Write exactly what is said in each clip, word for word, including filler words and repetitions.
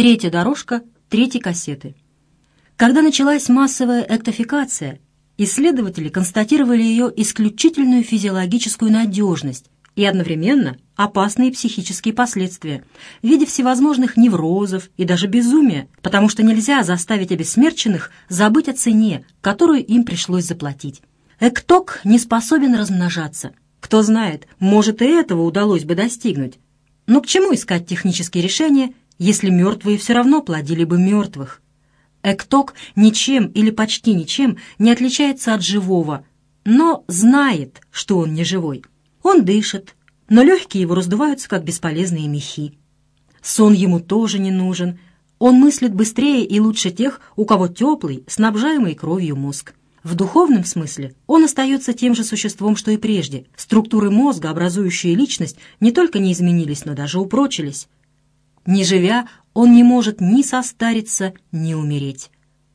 Третья дорожка третьей кассеты. Когда началась массовая эктофикация, исследователи констатировали ее исключительную физиологическую надежность и одновременно опасные психические последствия в виде всевозможных неврозов и даже безумия, потому что нельзя заставить обессмерченных забыть о цене, которую им пришлось заплатить. Экток не способен размножаться. Кто знает, может, и этого удалось бы достигнуть. Но к чему искать технические решения, если мертвые все равно плодили бы мертвых? Экток ничем или почти ничем не отличается от живого, но знает, что он не живой. Он дышит, но легкие его раздуваются, как бесполезные мехи. Сон ему тоже не нужен. Он мыслит быстрее и лучше тех, у кого теплый, снабжаемый кровью мозг. В духовном смысле он остается тем же существом, что и прежде. Структуры мозга, образующие личность, не только не изменились, но даже упрочились. Не живя, он не может ни состариться, ни умереть.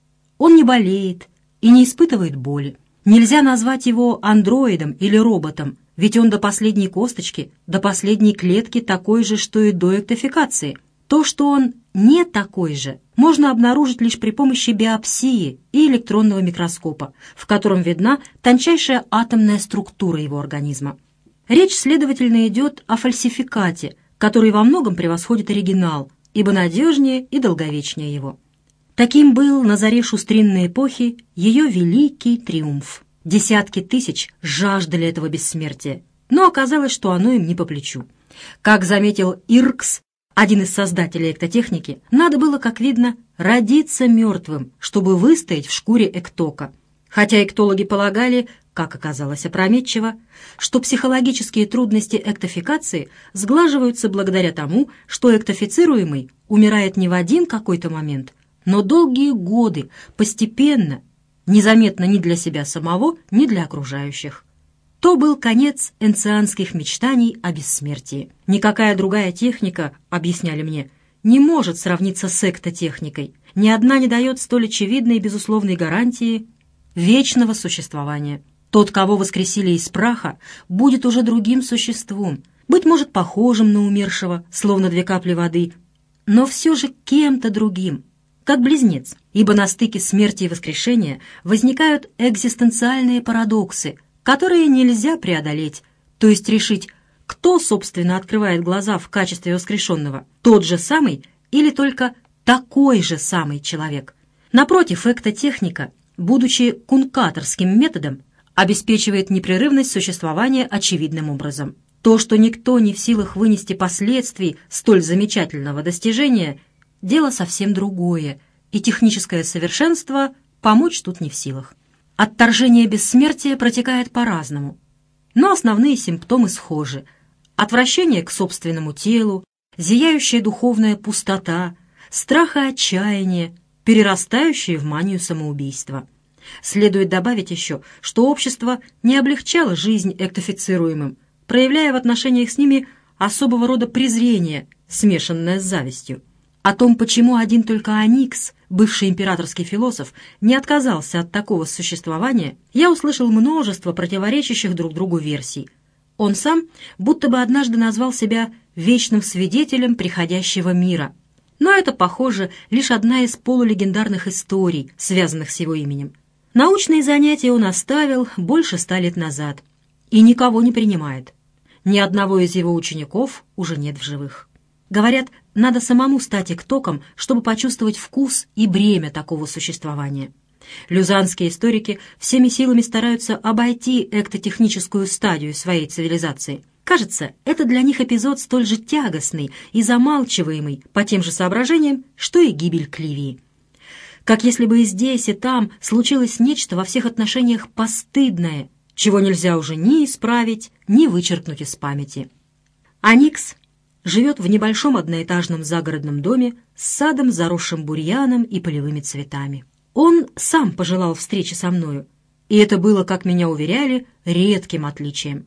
Он не болеет и не испытывает боли. Нельзя назвать его андроидом или роботом, ведь он до последней косточки, до последней клетки такой же, что и до эктофикации. То, что он не такой же, можно обнаружить лишь при помощи биопсии и электронного микроскопа, в котором видна тончайшая атомная структура его организма. Речь, следовательно, идет о фальсификате, который во многом превосходит оригинал, ибо надежнее и долговечнее его. Таким был на заре шустринной эпохи ее великий триумф. Десятки тысяч жаждали этого бессмертия, но оказалось, что оно им не по плечу. Как заметил Иркс, один из создателей эктотехники, надо было, как видно, родиться мертвым, чтобы выстоять в шкуре эктока. Хотя эктологи полагали, как оказалось опрометчиво, что психологические трудности эктофикации сглаживаются благодаря тому, что эктофицируемый умирает не в один какой-то момент, но долгие годы, постепенно, незаметно ни для себя самого, ни для окружающих. То был конец энцианских мечтаний о бессмертии. Никакая другая техника, объясняли мне, не может сравниться с эктотехникой. Ни одна не дает столь очевидной и безусловной гарантии вечного существования. Тот, кого воскресили из праха, будет уже другим существом, быть может, похожим на умершего, словно две капли воды, но все же кем-то другим, как близнец, ибо на стыке смерти и воскрешения возникают экзистенциальные парадоксы, которые нельзя преодолеть, то есть решить, кто, собственно, открывает глаза в качестве воскрешенного, тот же самый или только такой же самый человек. Напротив, эктотехника, будучи кункаторским методом, обеспечивает непрерывность существования очевидным образом. То, что никто не в силах вынести последствий столь замечательного достижения, дело совсем другое, и техническое совершенство помочь тут не в силах. Отторжение бессмертия протекает по-разному, но основные симптомы схожи. Отвращение к собственному телу, зияющая духовная пустота, страх и отчаяние, перерастающие в манию самоубийства. Следует добавить еще, что общество не облегчало жизнь эктофицируемым, проявляя в отношениях с ними особого рода презрение, смешанное с завистью. О том, почему один только Аникс, бывший императорский философ, не отказался от такого существования, я услышал множество противоречащих друг другу версий. Он сам будто бы однажды назвал себя вечным свидетелем приходящего мира. Но это, похоже, лишь одна из полулегендарных историй, связанных с его именем. Научные занятия он оставил больше ста лет назад и никого не принимает. Ни одного из его учеников уже нет в живых. Говорят, надо самому стать эктоком, чтобы почувствовать вкус и бремя такого существования. Люзанские историки всеми силами стараются обойти эктотехническую стадию своей цивилизации. Кажется, это для них эпизод столь же тягостный и замалчиваемый по тем же соображениям, что и гибель Кливии. Как если бы и здесь, и там случилось нечто во всех отношениях постыдное, чего нельзя уже ни исправить, ни вычеркнуть из памяти. Аникс живет в небольшом одноэтажном загородном доме с садом, заросшим бурьяном и полевыми цветами. Он сам пожелал встречи со мною, и это было, как меня уверяли, редким отличием.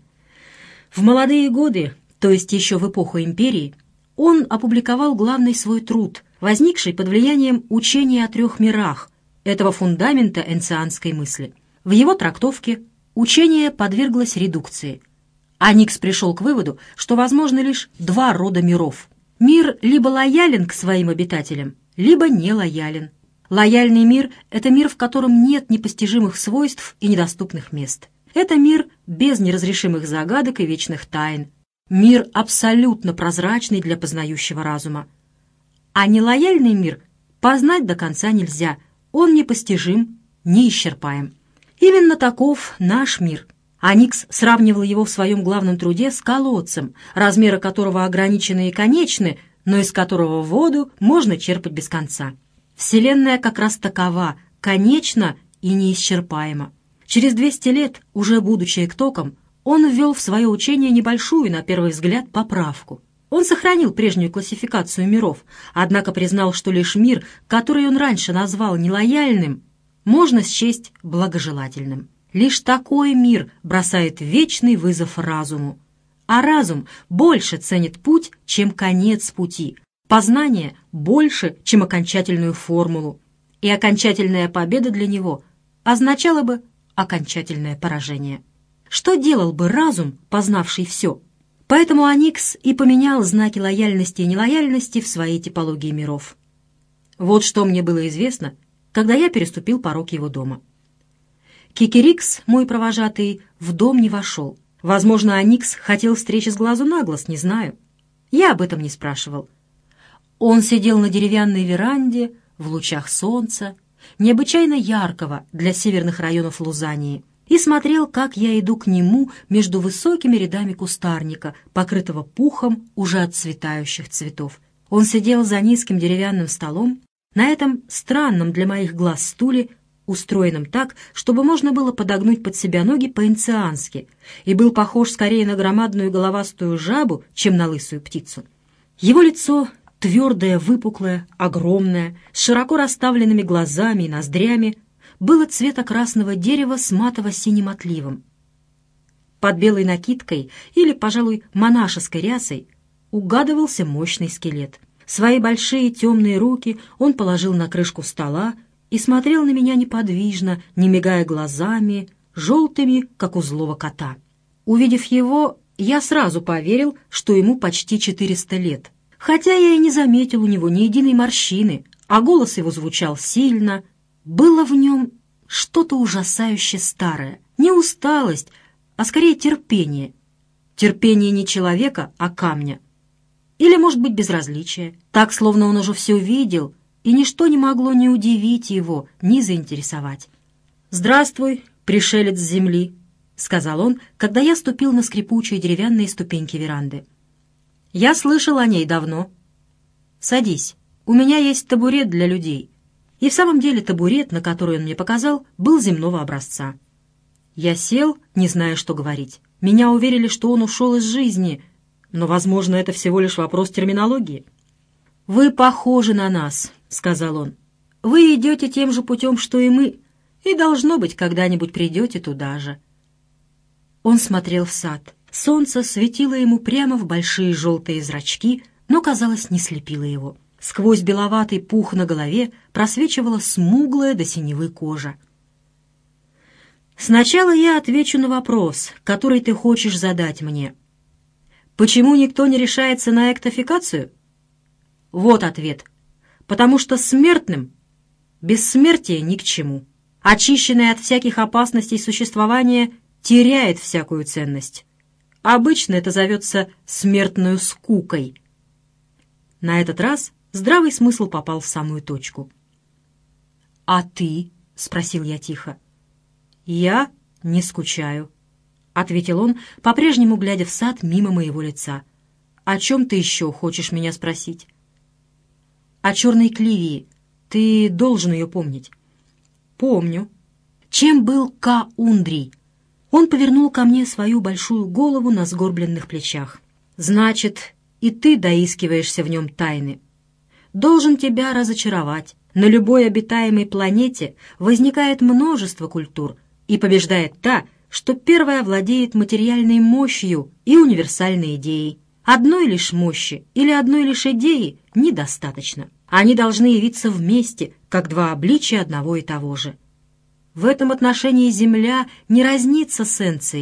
В молодые годы, то есть еще в эпоху империи, он опубликовал главный свой труд, возникший под влиянием учения о трех мирах, этого фундамента энцианской мысли. В его трактовке учение подверглось редукции. Аникс пришел к выводу, что возможны лишь два рода миров. Мир либо лоялен к своим обитателям, либо не лоялен. Лояльный мир — это мир, в котором нет непостижимых свойств и недоступных мест. Это мир без неразрешимых загадок и вечных тайн. Мир абсолютно прозрачный для познающего разума. А нелояльный мир познать до конца нельзя, он непостижим, неисчерпаем. Именно таков наш мир. Аникс сравнивал его в своем главном труде с колодцем, размеры которого ограничены и конечны, но из которого воду можно черпать без конца. Вселенная как раз такова, конечна и неисчерпаема. Через двести лет, уже будучи эктоком, он ввел в свое учение небольшую, на первый взгляд, поправку. Он сохранил прежнюю классификацию миров, однако признал, что лишь мир, который он раньше назвал нелояльным, можно счесть благожелательным. Лишь такой мир бросает вечный вызов разуму. А разум больше ценит путь, чем конец пути. Познание больше, чем окончательную формулу. И окончательная победа для него означала бы окончательное поражение. Что делал бы разум, познавший все? Поэтому Аникс и поменял знаки лояльности и нелояльности в своей типологии миров. Вот что мне было известно, когда я переступил порог его дома. Кикирикс, мой провожатый, в дом не вошел. Возможно, Аникс хотел встречи с глазу на глаз, не знаю. Я об этом не спрашивал. Он сидел на деревянной веранде, в лучах солнца, необычайно яркого для северных районов Лузании, и смотрел, как я иду к нему между высокими рядами кустарника, покрытого пухом уже отцветающих цветов. Он сидел за низким деревянным столом, на этом странном для моих глаз стуле, устроенном так, чтобы можно было подогнуть под себя ноги по-инциански, и был похож скорее на громадную головастую жабу, чем на лысую птицу. Его лицо, твердое, выпуклое, огромное, с широко расставленными глазами и ноздрями, было цвета красного дерева с матово-синим отливом. Под белой накидкой или, пожалуй, монашеской рясой угадывался мощный скелет. Свои большие темные руки он положил на крышку стола и смотрел на меня неподвижно, не мигая глазами, желтыми, как у злого кота. Увидев его, я сразу поверил, что ему почти четыреста лет, хотя я и не заметил у него ни единой морщины, а голос его звучал сильно. Было в нем что-то ужасающе старое, не усталость, а скорее терпение. Терпение не человека, а камня. Или, может быть, безразличие, так, словно он уже все видел, и ничто не могло ни удивить его, ни заинтересовать. «Здравствуй, пришелец с земли», — сказал он, когда я ступил на скрипучие деревянные ступеньки веранды. «Я слышал о ней давно. Садись, у меня есть табурет для людей». И в самом деле табурет, на который он мне показал, был земного образца. Я сел, не зная, что говорить. Меня уверили, что он ушел из жизни, но, возможно, это всего лишь вопрос терминологии. «Вы похожи на нас», — сказал он. «Вы идете тем же путем, что и мы, и, должно быть, когда-нибудь придете туда же». Он смотрел в сад. Солнце светило ему прямо в большие желтые зрачки, но, казалось, не слепило его. Сквозь беловатый пух на голове просвечивала смуглая до синевы кожа. «Сначала я отвечу на вопрос, который ты хочешь задать мне. Почему никто не решается на эктофикацию? Вот ответ. Потому что смертным бессмертие ни к чему. Очищенное от всяких опасностей существование теряет всякую ценность. Обычно это зовется смертную скукой». На этот раз здравый смысл попал в самую точку. «А ты?» — спросил я тихо. «Я не скучаю», — ответил он, по-прежнему глядя в сад мимо моего лица. «О чем ты еще хочешь меня спросить?» «О черной Кливии. Ты должен ее помнить». «Помню». «Чем был Ка-Ундрий?» Он повернул ко мне свою большую голову на сгорбленных плечах. «Значит, и ты доискиваешься в нем тайны. Должен тебя разочаровать. На любой обитаемой планете возникает множество культур, и побеждает та, что первая владеет материальной мощью и универсальной идеей. Одной лишь мощи или одной лишь идеи недостаточно. Они должны явиться вместе, как два обличия одного и того же. В этом отношении Земля не разнится с Энцией.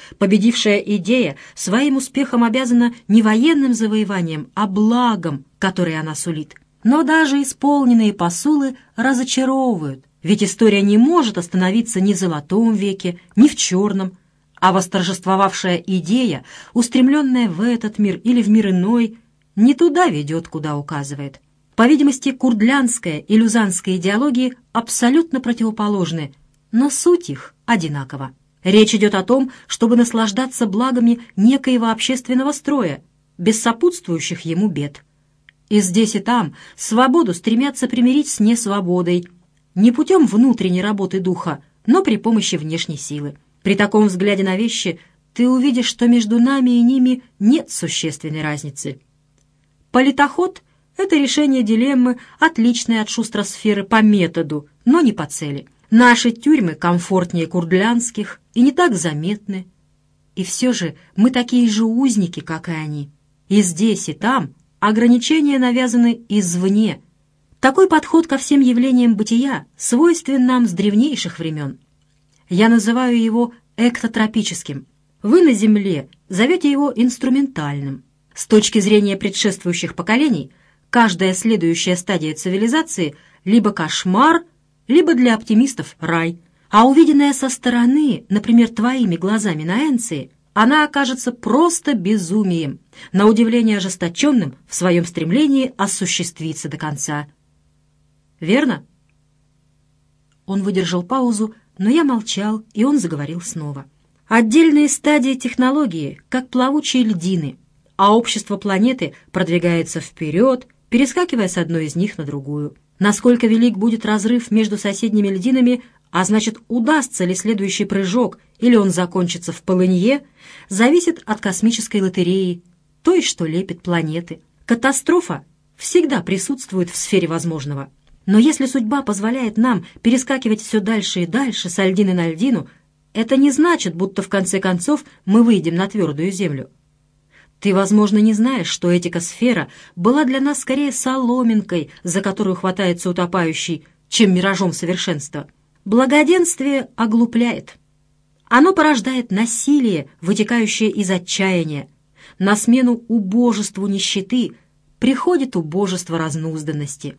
Победившая идея своим успехом обязана не военным завоеванием, а благом, которое она сулит. Но даже исполненные посулы разочаровывают, ведь история не может остановиться ни в золотом веке, ни в черном, а восторжествовавшая идея, устремленная в этот мир или в мир иной, не туда ведет, куда указывает. По видимости, курдлянская и люзанская идеологии абсолютно противоположны, но суть их одинакова. Речь идет о том, чтобы наслаждаться благами некоего общественного строя, без сопутствующих ему бед. И здесь и там свободу стремятся примирить с несвободой, не путем внутренней работы духа, но при помощи внешней силы. При таком взгляде на вещи ты увидишь, что между нами и ними нет существенной разницы. Политоход — это решение дилеммы, отличное от шустросферы по методу, но не по цели. Наши тюрьмы комфортнее курдлянских и не так заметны. И все же мы такие же узники, как и они. И здесь, и там ограничения навязаны извне. Такой подход ко всем явлениям бытия свойствен нам с древнейших времен. Я называю его эктотропическим. Вы на Земле зовете его инструментальным. С точки зрения предшествующих поколений, каждая следующая стадия цивилизации либо кошмар, либо для оптимистов рай. А увиденная со стороны, например, твоими глазами на Энции, она окажется просто безумием, на удивление ожесточенным в своем стремлении осуществиться до конца. Верно? Он выдержал паузу, но я молчал, и он заговорил снова. Отдельные стадии технологии, как плавучие льдины, а общество планеты продвигается вперед, перескакивая с одной из них на другую. Насколько велик будет разрыв между соседними льдинами, а значит, удастся ли следующий прыжок, или он закончится в полынье, зависит от космической лотереи, той, что лепит планеты. Катастрофа всегда присутствует в сфере возможного. Но если судьба позволяет нам перескакивать все дальше и дальше с льдины на льдину, это не значит, будто в конце концов мы выйдем на твердую землю. Ты, возможно, не знаешь, что этика-сфера была для нас скорее соломинкой, за которую хватается утопающий, чем миражом совершенства. Благоденствие оглупляет. Оно порождает насилие, вытекающее из отчаяния. На смену убожеству нищеты приходит убожество разнузданности.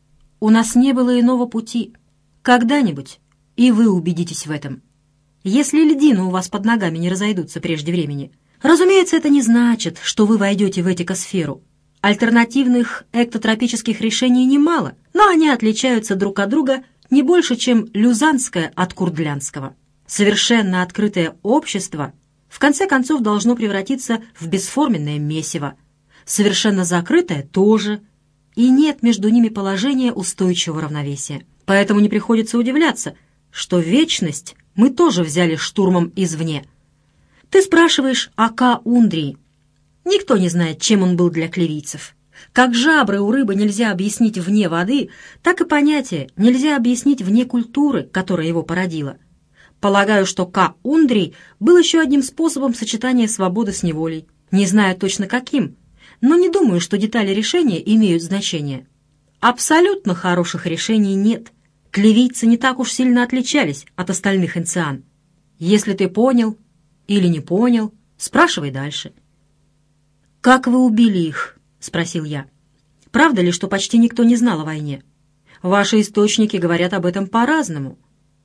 У нас не было иного пути. Когда-нибудь и вы убедитесь в этом. Если льдины у вас под ногами не разойдутся прежде времени. Разумеется, это не значит, что вы войдете в этикосферу. Альтернативных эктотропических решений немало, но они отличаются друг от друга не больше, чем люзанское от курдлянского. Совершенно открытое общество в конце концов должно превратиться в бесформенное месиво. Совершенно закрытое тоже, и нет между ними положения устойчивого равновесия. Поэтому не приходится удивляться, что вечность мы тоже взяли штурмом извне. Ты спрашиваешь о Ка-Ундрии. Никто не знает, чем он был для клевийцев. Как жабры у рыбы нельзя объяснить вне воды, так и понятие нельзя объяснить вне культуры, которая его породила. Полагаю, что Ка-Ундрий был еще одним способом сочетания свободы с неволей. Не знаю точно каким, но не думаю, что детали решения имеют значение. Абсолютно хороших решений нет. Клевийцы не так уж сильно отличались от остальных энциан. Если ты понял или не понял, спрашивай дальше. «Как вы убили их?» — спросил я. «Правда ли, что почти никто не знал о войне? Ваши источники говорят об этом по-разному».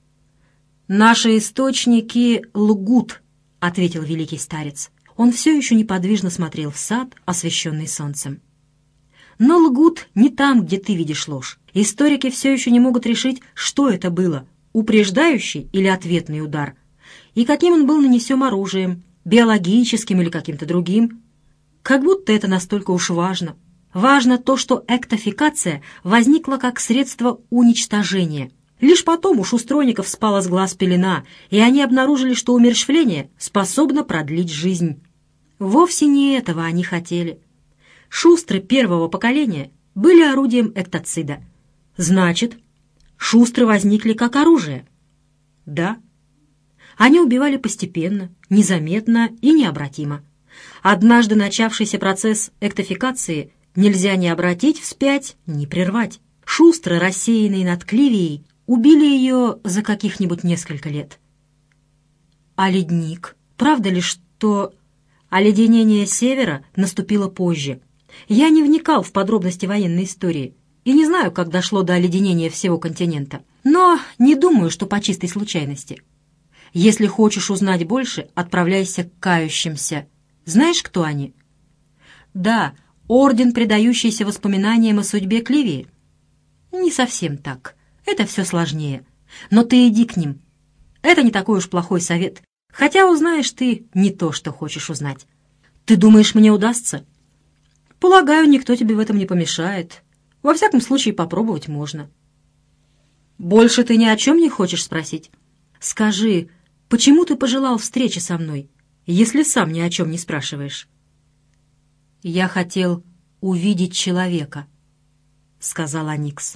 «Наши источники лгут», — ответил великий старец. Он все еще неподвижно смотрел в сад, освещенный солнцем. «Но лгут не там, где ты видишь ложь. Историки все еще не могут решить, что это было, упреждающий или ответный удар, и каким он был нанесен оружием, биологическим или каким-то другим. Как будто это настолько уж важно. Важно то, что эктофикация возникла как средство уничтожения. Лишь потом у шустроников спала с глаз пелена, и они обнаружили, что умерщвление способно продлить жизнь. Вовсе не этого они хотели. Шустры первого поколения были орудием эктоцида. Значит, шустры возникли как оружие? Да. Они убивали постепенно, незаметно и необратимо. Однажды начавшийся процесс эктофикации нельзя ни обратить вспять, ни прервать. Шустры, рассеянные над Кливией, убили ее за каких-нибудь несколько лет. «А ледник?» — Правда ли, что оледенение Севера наступило позже? Я не вникал в подробности военной истории и не знаю, как дошло до оледенения всего континента, но не думаю, что по чистой случайности. Если хочешь узнать больше, отправляйся к кающимся. Знаешь, кто они? Да, орден, предающийся воспоминаниям о судьбе Кливии. Не совсем так. Это все сложнее. Но ты иди к ним. Это не такой уж плохой совет. Хотя узнаешь ты не то, что хочешь узнать. Ты думаешь, мне удастся? Полагаю, никто тебе в этом не помешает. Во всяком случае, попробовать можно. Больше ты ни о чем не хочешь спросить? Скажи, почему ты пожелал встречи со мной, если сам ни о чем не спрашиваешь? Я хотел увидеть человека, сказал Аникс.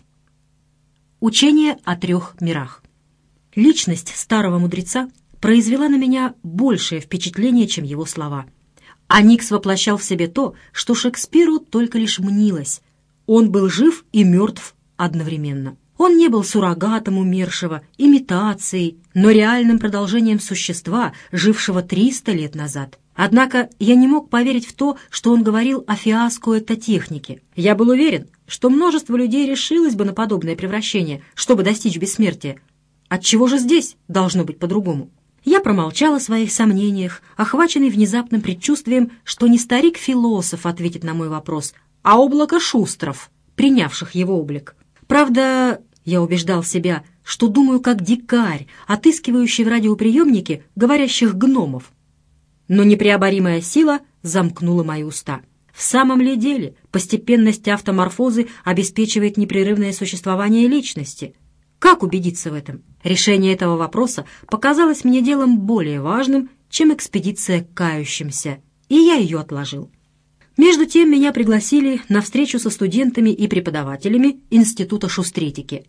Учение о трех мирах. Личность старого мудреца произвела на меня большее впечатление, чем его слова. Аникс воплощал в себе то, что Шекспиру только лишь мнилось. Он был жив и мертв одновременно. Он не был суррогатом умершего, имитацией, но реальным продолжением существа, жившего триста лет назад. Однако я не мог поверить в то, что он говорил о фиаско этотехники. Я был уверен, что множество людей решилось бы на подобное превращение, чтобы достичь бессмертия. Отчего же здесь должно быть по-другому? Я промолчал о своих сомнениях, охваченный внезапным предчувствием, что не старик-философ ответит на мой вопрос, а облако шустров, принявших его облик. Правда, я убеждал себя, что думаю как дикарь, отыскивающий в радиоприемнике говорящих гномов. Но непреоборимая сила замкнула мои уста. В самом ли деле постепенность автоморфозы обеспечивает непрерывное существование личности? Как убедиться в этом? Решение этого вопроса показалось мне делом более важным, чем экспедиция к кающимся, и я ее отложил. Между тем меня пригласили на встречу со студентами и преподавателями Института шустретики.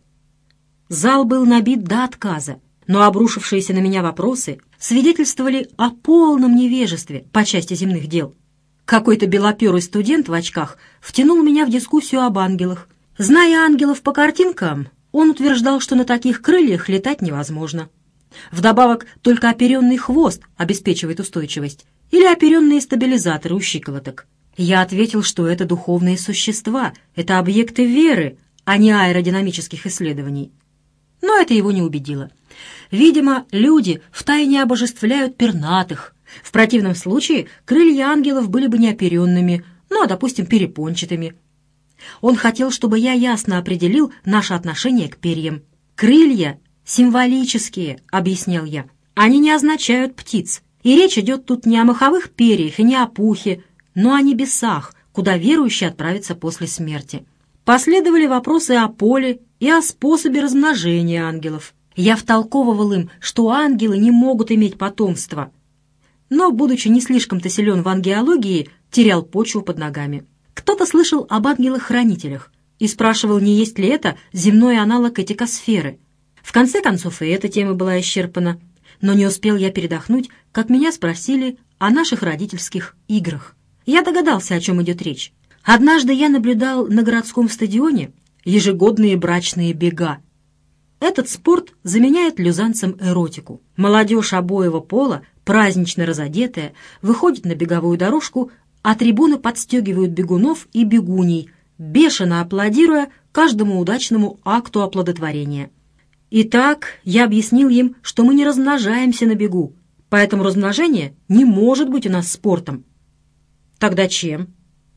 Зал был набит до отказа, но обрушившиеся на меня вопросы свидетельствовали о полном невежестве по части земных дел. Какой-то белоперый студент в очках втянул меня в дискуссию об ангелах. Зная ангелов по картинкам, он утверждал, что на таких крыльях летать невозможно. Вдобавок, только оперенный хвост обеспечивает устойчивость или оперенные стабилизаторы у щиколоток. Я ответил, что это духовные существа, это объекты веры, а не аэродинамических исследований. Но это его не убедило. Видимо, люди втайне обожествляют пернатых. В противном случае крылья ангелов были бы не оперенными, ну, а, допустим, перепончатыми. Он хотел, чтобы я ясно определил наше отношение к перьям. «Крылья символические», — объяснял я. «Они не означают птиц. И речь идет тут не о моховых перьях и не о пухе, но о небесах, куда верующий отправится после смерти». Последовали вопросы о поле и о способе размножения ангелов. Я втолковывал им, что ангелы не могут иметь потомства, но, будучи не слишком-то силен в ангеологии, терял почву под ногами. Кто-то слышал об ангелах-хранителях и спрашивал, не есть ли это земной аналог этикосферы. В конце концов, и эта тема была исчерпана, но не успел я передохнуть, как меня спросили о наших родительских играх. Я догадался, о чем идет речь. Однажды я наблюдал на городском стадионе ежегодные брачные бега. Этот спорт заменяет люзанцам эротику. Молодежь обоего пола, празднично разодетая, выходит на беговую дорожку, а трибуны подстегивают бегунов и бегуней, бешено аплодируя каждому удачному акту оплодотворения. Итак, я объяснил им, что мы не размножаемся на бегу, поэтому размножение не может быть у нас спортом. Тогда чем?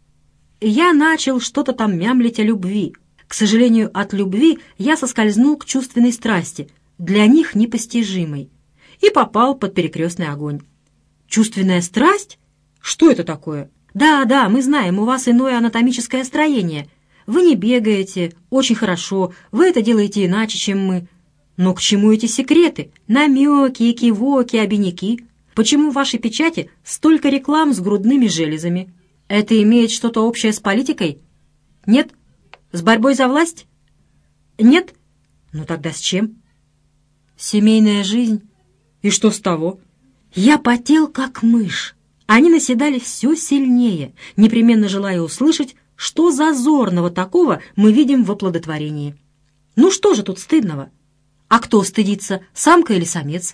Я начал что-то там мямлить о любви. К сожалению, от любви я соскользнул к чувственной страсти, для них непостижимой, и попал под перекрестный огонь. Чувственная страсть? Что это такое? Да, да, мы знаем, у вас иное анатомическое строение. Вы не бегаете, очень хорошо, вы это делаете иначе, чем мы. Но к чему эти секреты, намеки, кивоки, обиняки? Почему в вашей печати столько реклам с грудными железами? Это имеет что-то общее с политикой? Нет? С борьбой за власть? Нет? Ну тогда с чем? Семейная жизнь. И что с того? Я потел, как мышь. Они наседали все сильнее, непременно желая услышать, что зазорного такого мы видим в оплодотворении. Ну что же тут стыдного? А кто стыдится, самка или самец?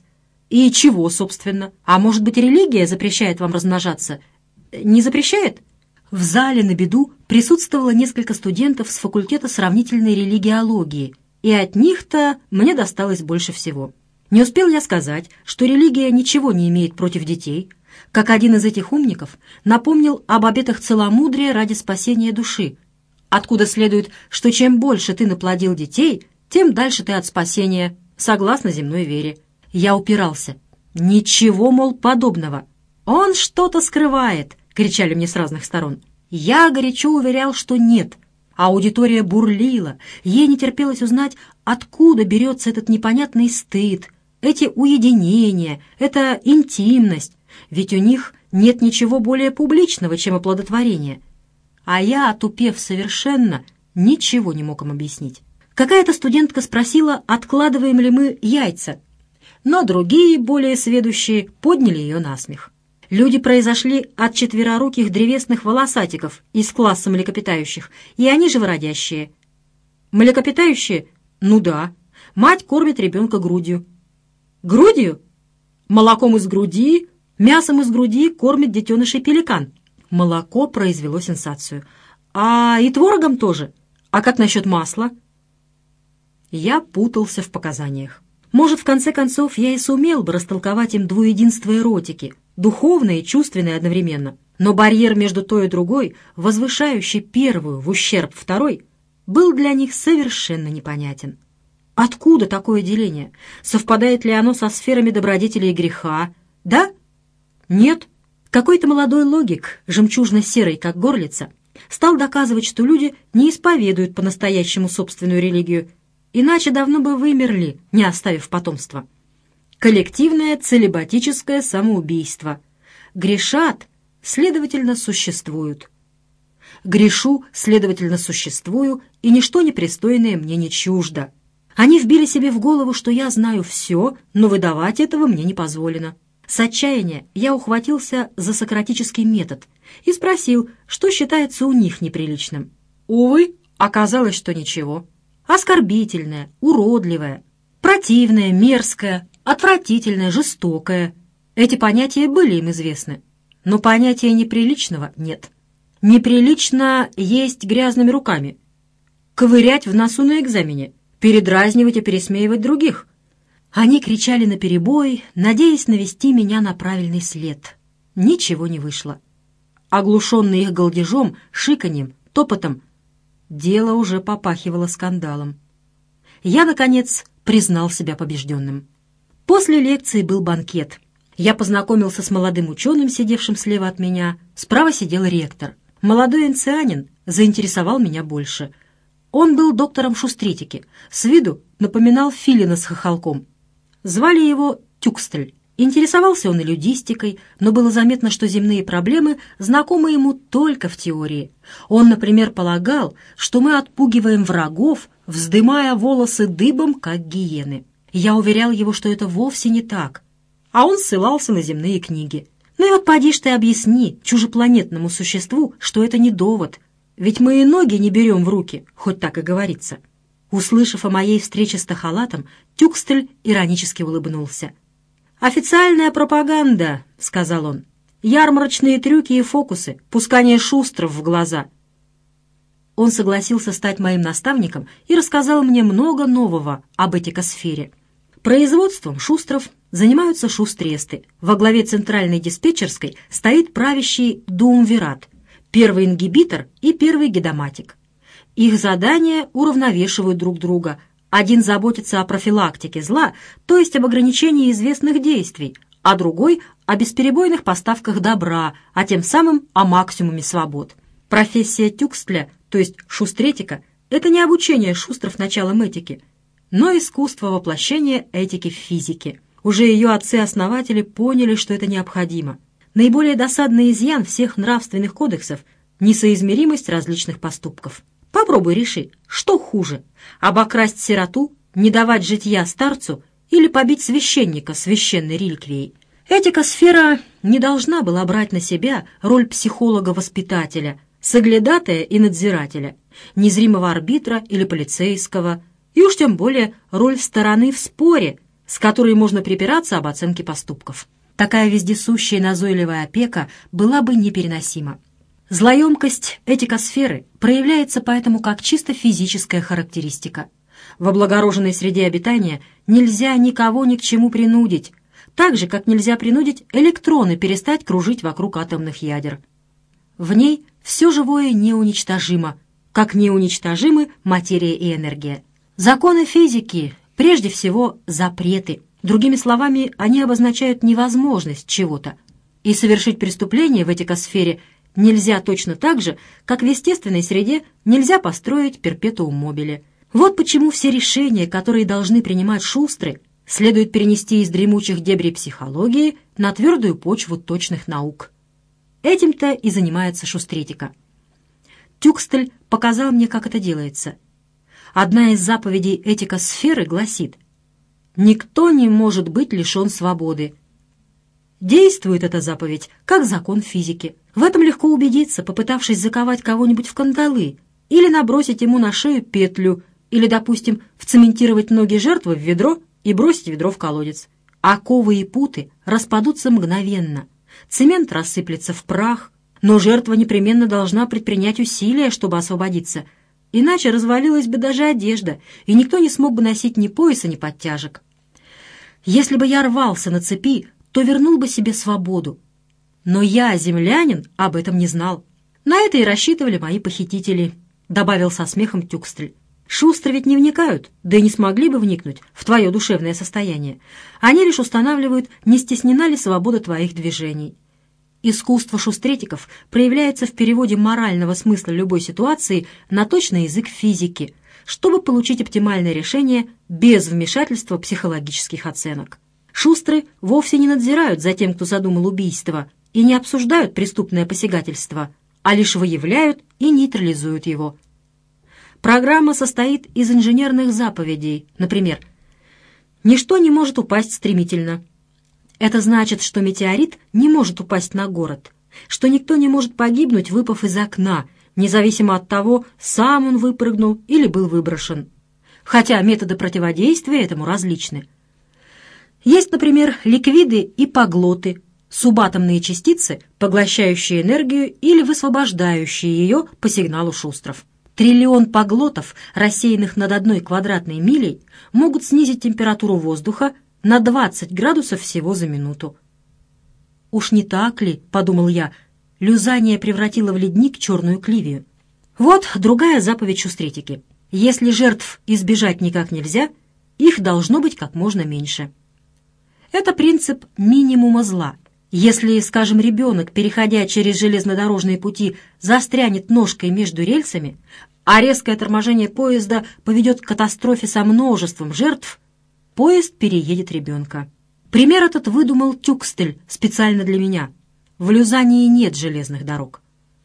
И чего, собственно? А может быть, религия запрещает вам размножаться? Не запрещает? В зале на беду присутствовало несколько студентов с факультета сравнительной религиологии, и от них-то мне досталось больше всего. Не успел я сказать, что религия ничего не имеет против детей, как один из этих умников напомнил об обетах целомудрия ради спасения души, откуда следует, что чем больше ты наплодил детей, тем дальше ты от спасения, согласно земной вере. Я упирался. «Ничего, мол, подобного. Он что-то скрывает», — кричали мне с разных сторон. Я горячо уверял, что нет. Аудитория бурлила. Ей не терпелось узнать, откуда берется этот непонятный стыд, эти уединения, эта интимность. Ведь у них нет ничего более публичного, чем оплодотворение. А я, отупев совершенно, ничего не мог им объяснить. Какая-то студентка спросила, откладываем ли мы яйца, но другие, более сведущие, подняли ее на смех. Люди произошли от четвероруких древесных волосатиков из класса млекопитающих, и они живородящие. Млекопитающие? Ну да. Мать кормит ребенка грудью. Грудью? Молоком из груди, мясом из груди кормит детенышей пеликан. Молоко произвело сенсацию. А и творогом тоже? А как насчет масла? Я путался в показаниях. Может, в конце концов, я и сумел бы растолковать им двуединство эротики, духовное и чувственное одновременно. Но барьер между той и другой, возвышающий первую в ущерб второй, был для них совершенно непонятен. Откуда такое деление? Совпадает ли оно со сферами добродетели и греха? Да? Нет. Какой-то молодой логик, жемчужно-серый, как горлица, стал доказывать, что люди не исповедуют по-настоящему собственную религию, иначе давно бы вымерли, не оставив потомства. Коллективное целибатическое самоубийство. Грешат, следовательно, существуют. Грешу, следовательно, существую, и ничто непристойное мне не чуждо. Они вбили себе в голову, что я знаю все, но выдавать этого мне не позволено. С отчаяния я ухватился за сократический метод и спросил, что считается у них неприличным. Увы, оказалось, что ничего. Оскорбительное, уродливое, противное, мерзкое, отвратительное, жестокое. Эти понятия были им известны, но понятия неприличного нет. Неприлично есть грязными руками, ковырять в носу на экзамене, передразнивать и пересмеивать других. Они кричали наперебой, надеясь навести меня на правильный след. Ничего не вышло. Оглушенный их галдежом, шиканьем, топотом, дело уже попахивало скандалом. Я, наконец, признал себя побежденным. После лекции был банкет. Я познакомился с молодым ученым, сидевшим слева от меня. Справа сидел ректор. Молодой энцианин заинтересовал меня больше. Он был доктором шустритики. С виду напоминал филина с хохолком. Звали его Тюкстль. Интересовался он и людистикой, но было заметно, что земные проблемы знакомы ему только в теории. Он, например, полагал, что мы отпугиваем врагов, вздымая волосы дыбом, как гиены. Я уверял его, что это вовсе не так, а он ссылался на земные книги. Ну и вот поди ж ты объясни чужепланетному существу, что это не довод, ведь мы и ноги не берем в руки, хоть так и говорится. Услышав о моей встрече с Тахалатом, Тюкстль иронически улыбнулся. «Официальная пропаганда», — сказал он, — «ярмарочные трюки и фокусы, пускание шустров в глаза». Он согласился стать моим наставником и рассказал мне много нового об этикосфере. Производством шустров занимаются шустресты. Во главе центральной диспетчерской стоит правящий дуумвират, первый ингибитор и первый гидоматик. Их задания уравновешивают друг друга. Один заботится о профилактике зла, то есть об ограничении известных действий, а другой — о бесперебойных поставках добра, а тем самым о максимуме свобод. Профессия Тюкстля, то есть шустретика, это не обучение шустров началам этики, но искусство воплощения этики в физике. Уже ее отцы-основатели поняли, что это необходимо. Наиболее досадный изъян всех нравственных кодексов — несоизмеримость различных поступков. Попробуй реши, что хуже — обокрасть сироту, не давать житья старцу или побить священника священной реликвией. Этика-сфера не должна была брать на себя роль психолога-воспитателя, соглядатая и надзирателя, незримого арбитра или полицейского, и уж тем более роль стороны в споре, с которой можно припираться об оценке поступков. Такая вездесущая назойливая опека была бы непереносима. Злоемкость этикосферы проявляется поэтому как чисто физическая характеристика. В облагороженной среде обитания нельзя никого ни к чему принудить, так же, как нельзя принудить электроны перестать кружить вокруг атомных ядер. В ней все живое неуничтожимо, как неуничтожимы материя и энергия. Законы физики прежде всего запреты. Другими словами, они обозначают невозможность чего-то. И совершить преступление в этикосфере нельзя точно так же, как в естественной среде нельзя построить перпетуум мобиле. Вот почему все решения, которые должны принимать шустры, следует перенести из дремучих дебрей психологии на твердую почву точных наук. Этим-то и занимается шустретика. Тюкстель показал мне, как это делается. Одна из заповедей этикосферы гласит: «Никто не может быть лишен свободы». Действует эта заповедь как закон физики. В этом легко убедиться, попытавшись заковать кого-нибудь в кандалы или набросить ему на шею петлю, или, допустим, вцементировать ноги жертвы в ведро и бросить ведро в колодец. Оковы и путы распадутся мгновенно, цемент рассыплется в прах, но жертва непременно должна предпринять усилия, чтобы освободиться, иначе развалилась бы даже одежда, и никто не смог бы носить ни пояса, ни подтяжек. Если бы я рвался на цепи, то вернул бы себе свободу. Но я, землянин, об этом не знал. На это и рассчитывали мои похитители, — добавил со смехом Тюкстель. Шустры ведь не вникают, да и не смогли бы вникнуть в твое душевное состояние. Они лишь устанавливают, не стеснена ли свобода твоих движений. Искусство шустретиков проявляется в переводе морального смысла любой ситуации на точный язык физики, чтобы получить оптимальное решение без вмешательства психологических оценок. Шустры вовсе не надзирают за тем, кто задумал убийство, и не обсуждают преступное посягательство, а лишь выявляют и нейтрализуют его. Программа состоит из инженерных заповедей, например, «Ничто не может упасть стремительно». Это значит, что метеорит не может упасть на город, что никто не может погибнуть, выпав из окна, независимо от того, сам он выпрыгнул или был выброшен. Хотя методы противодействия этому различны. Есть, например, ликвиды и поглоты, субатомные частицы, поглощающие энергию или высвобождающие ее по сигналу шустров. Триллион поглотов, рассеянных над одной квадратной милей, могут снизить температуру воздуха на двадцать градусов всего за минуту. «Уж не так ли, — подумал я, — Люзания превратила в ледник черную кливию?» Вот другая заповедь шустретики. Если жертв избежать никак нельзя, их должно быть как можно меньше. Это принцип минимума зла. Если, скажем, ребенок, переходя через железнодорожные пути, застрянет ножкой между рельсами, а резкое торможение поезда поведет к катастрофе со множеством жертв, поезд переедет ребенка. Пример этот выдумал Тюкстель специально для меня. В Люзании нет железных дорог.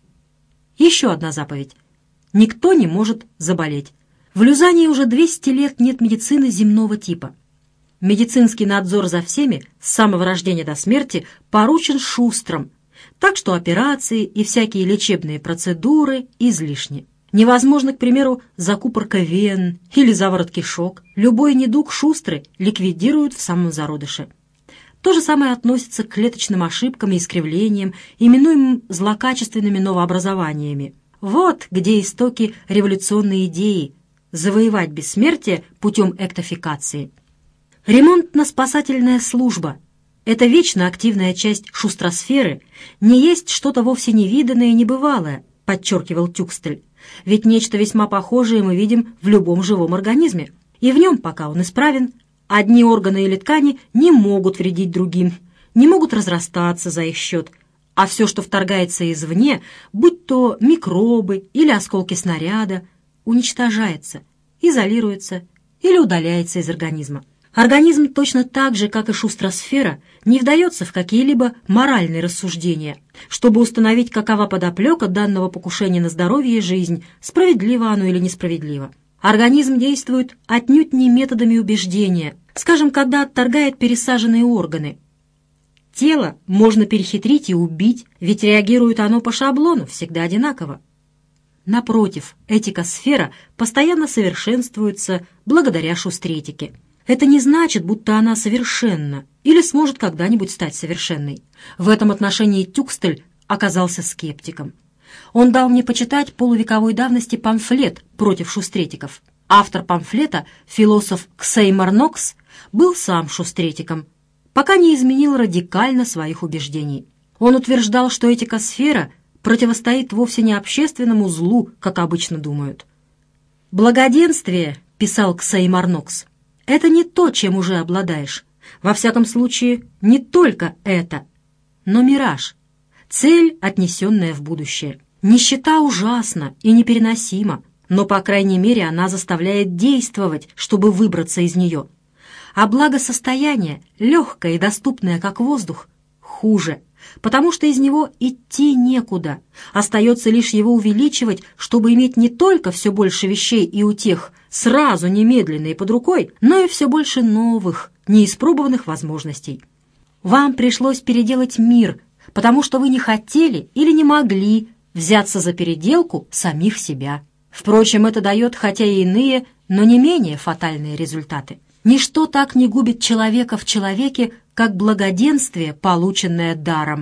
Еще одна заповедь. Никто не может заболеть. В Люзании уже двести лет нет медицины земного типа. Медицинский надзор за всеми с самого рождения до смерти поручен шустрам, так что операции и всякие лечебные процедуры излишни. Невозможно, к примеру, закупорка вен или заворот кишок. Любой недуг шустры ликвидируют в самом зародыше. То же самое относится к клеточным ошибкам и искривлениям, именуемым злокачественными новообразованиями. Вот где истоки революционной идеи – завоевать бессмертие путем эктофикации. Ремонтно-спасательная служба – это вечно активная часть шустросферы, не есть что-то вовсе невиданное и небывалое, подчеркивал Тюкстель. Ведь нечто весьма похожее мы видим в любом живом организме, и в нем, пока он исправен, одни органы или ткани не могут вредить другим, не могут разрастаться за их счет, а все, что вторгается извне, будь то микробы или осколки снаряда, уничтожается, изолируется или удаляется из организма. Организм точно так же, как и шустросфера, не вдается в какие-либо моральные рассуждения, чтобы установить, какова подоплека данного покушения на здоровье и жизнь, справедливо оно или несправедливо. Организм действует отнюдь не методами убеждения, скажем, когда отторгает пересаженные органы. Тело можно перехитрить и убить, ведь реагирует оно по шаблону, всегда одинаково. Напротив, этикосфера постоянно совершенствуется благодаря шустретике. Это не значит, будто она совершенна или сможет когда-нибудь стать совершенной. В этом отношении Тюкстель оказался скептиком. Он дал мне почитать полувековой давности памфлет против шустретиков. Автор памфлета, философ Ксеймор Нокс, был сам шустретиком, пока не изменил радикально своих убеждений. Он утверждал, что этикосфера противостоит вовсе не общественному злу, как обычно думают. «Благоденствие», — писал Ксеймор Нокс, — «это не то, чем уже обладаешь. Во всяком случае, не только это, но мираж, цель, отнесенная в будущее. Нищета ужасна и непереносима, но, по крайней мере, она заставляет действовать, чтобы выбраться из нее. А благосостояние, легкое и доступное, как воздух, хуже, потому что из него идти некуда. Остается лишь его увеличивать, чтобы иметь не только все больше вещей и утех, сразу, немедленно и под рукой, но и все больше новых, неиспробованных возможностей. Вам пришлось переделать мир, потому что вы не хотели или не могли взяться за переделку самих себя. Впрочем, это дает хотя и иные, но не менее фатальные результаты. Ничто так не губит человека в человеке, как благоденствие, полученное даром.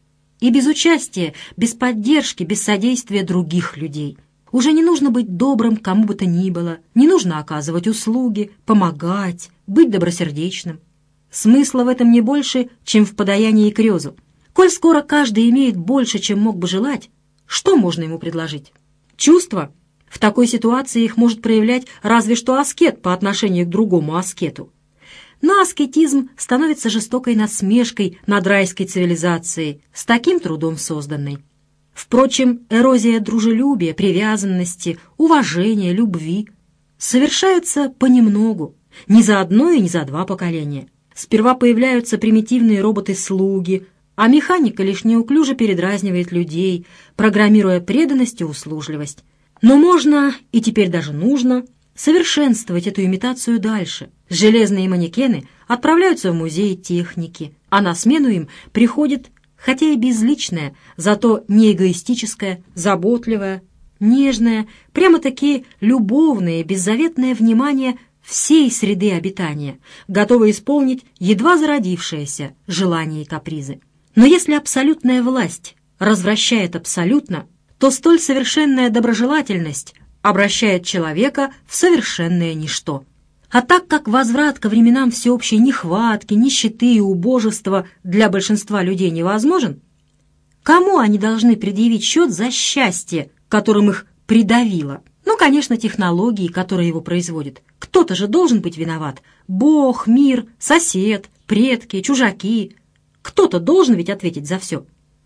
И без участия, без поддержки, без содействия других людей. Уже не нужно быть добрым кому бы то ни было, не нужно оказывать услуги, помогать, быть добросердечным. Смысла в этом не больше, чем в подаянии к резу. Коль скоро каждый имеет больше, чем мог бы желать, что можно ему предложить? Чувства? В такой ситуации их может проявлять разве что аскет по отношению к другому аскету. Но аскетизм становится жестокой насмешкой над райской цивилизацией, с таким трудом созданной. Впрочем, эрозия дружелюбия, привязанности, уважения, любви совершается понемногу, не за одно и не за два поколения. Сперва появляются примитивные роботы-слуги, а механика лишь неуклюже передразнивает людей, программируя преданность и услужливость. Но можно, и теперь даже нужно, совершенствовать эту имитацию дальше. Железные манекены отправляются в музей техники, а на смену им приходит, хотя и безличное, зато не эгоистическое, заботливое, нежное, прямо-таки любовное, беззаветное внимание всей среды обитания, готовое исполнить едва зародившееся желания и капризы. Но если абсолютная власть развращает абсолютно, то столь совершенная доброжелательность обращает человека в совершенное ничто. А так как возврат ко временам всеобщей нехватки, нищеты и убожества для большинства людей невозможен, кому они должны предъявить счет за счастье, которым их придавило? Ну, конечно, технологии, которые его производят. Кто-то же должен быть виноват. Бог, мир, сосед, предки, чужаки. Кто-то должен ведь ответить за все.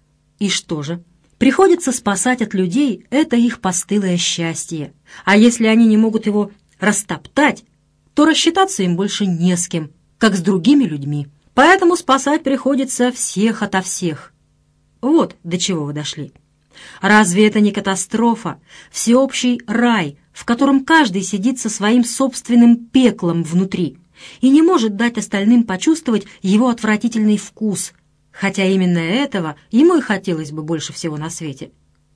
И что же? Приходится спасать от людей это их постылое счастье. А если они не могут его растоптать, то рассчитаться им больше не с кем, как с другими людьми. Поэтому спасать приходится всех ото всех. Вот до чего вы дошли. Разве это не катастрофа? Всеобщий рай, в котором каждый сидит со своим собственным пеклом внутри и не может дать остальным почувствовать его отвратительный вкус, хотя именно этого ему и хотелось бы больше всего на свете.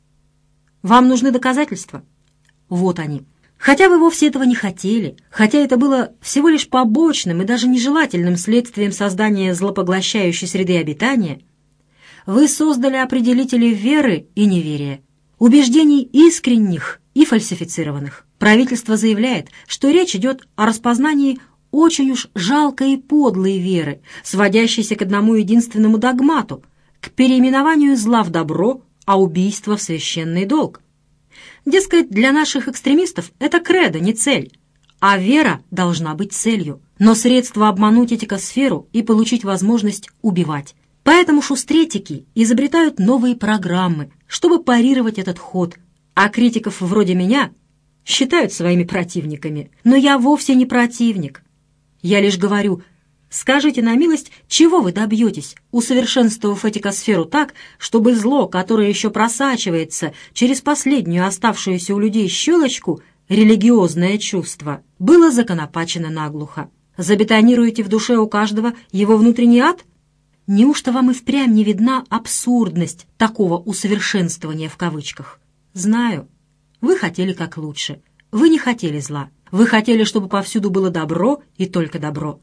Вам нужны доказательства? Вот они. Хотя вы вовсе этого не хотели, хотя это было всего лишь побочным и даже нежелательным следствием создания злопоглощающей среды обитания, вы создали определители веры и неверия, убеждений искренних и фальсифицированных. Правительство заявляет, что речь идет о распознании очень уж жалкой и подлой веры, сводящейся к одному единственному догмату, к переименованию зла в добро, а убийство в священный долг. Дескать, для наших экстремистов это кредо, не цель, а вера должна быть целью, но средство обмануть этикосферу и получить возможность убивать. Поэтому шустретики изобретают новые программы, чтобы парировать этот ход, а критиков вроде меня считают своими противниками. Но я вовсе не противник. Я лишь говорю, скажите на милость, чего вы добьетесь, усовершенствовав этикосферу так, чтобы зло, которое еще просачивается через последнюю оставшуюся у людей щелочку, религиозное чувство, было законопачено наглухо. Забетонируете в душе у каждого его внутренний ад? Неужто вам и впрямь не видна абсурдность такого «усовершенствования» в кавычках? Знаю. Вы хотели как лучше. Вы не хотели зла. Вы хотели, чтобы повсюду было добро и только добро.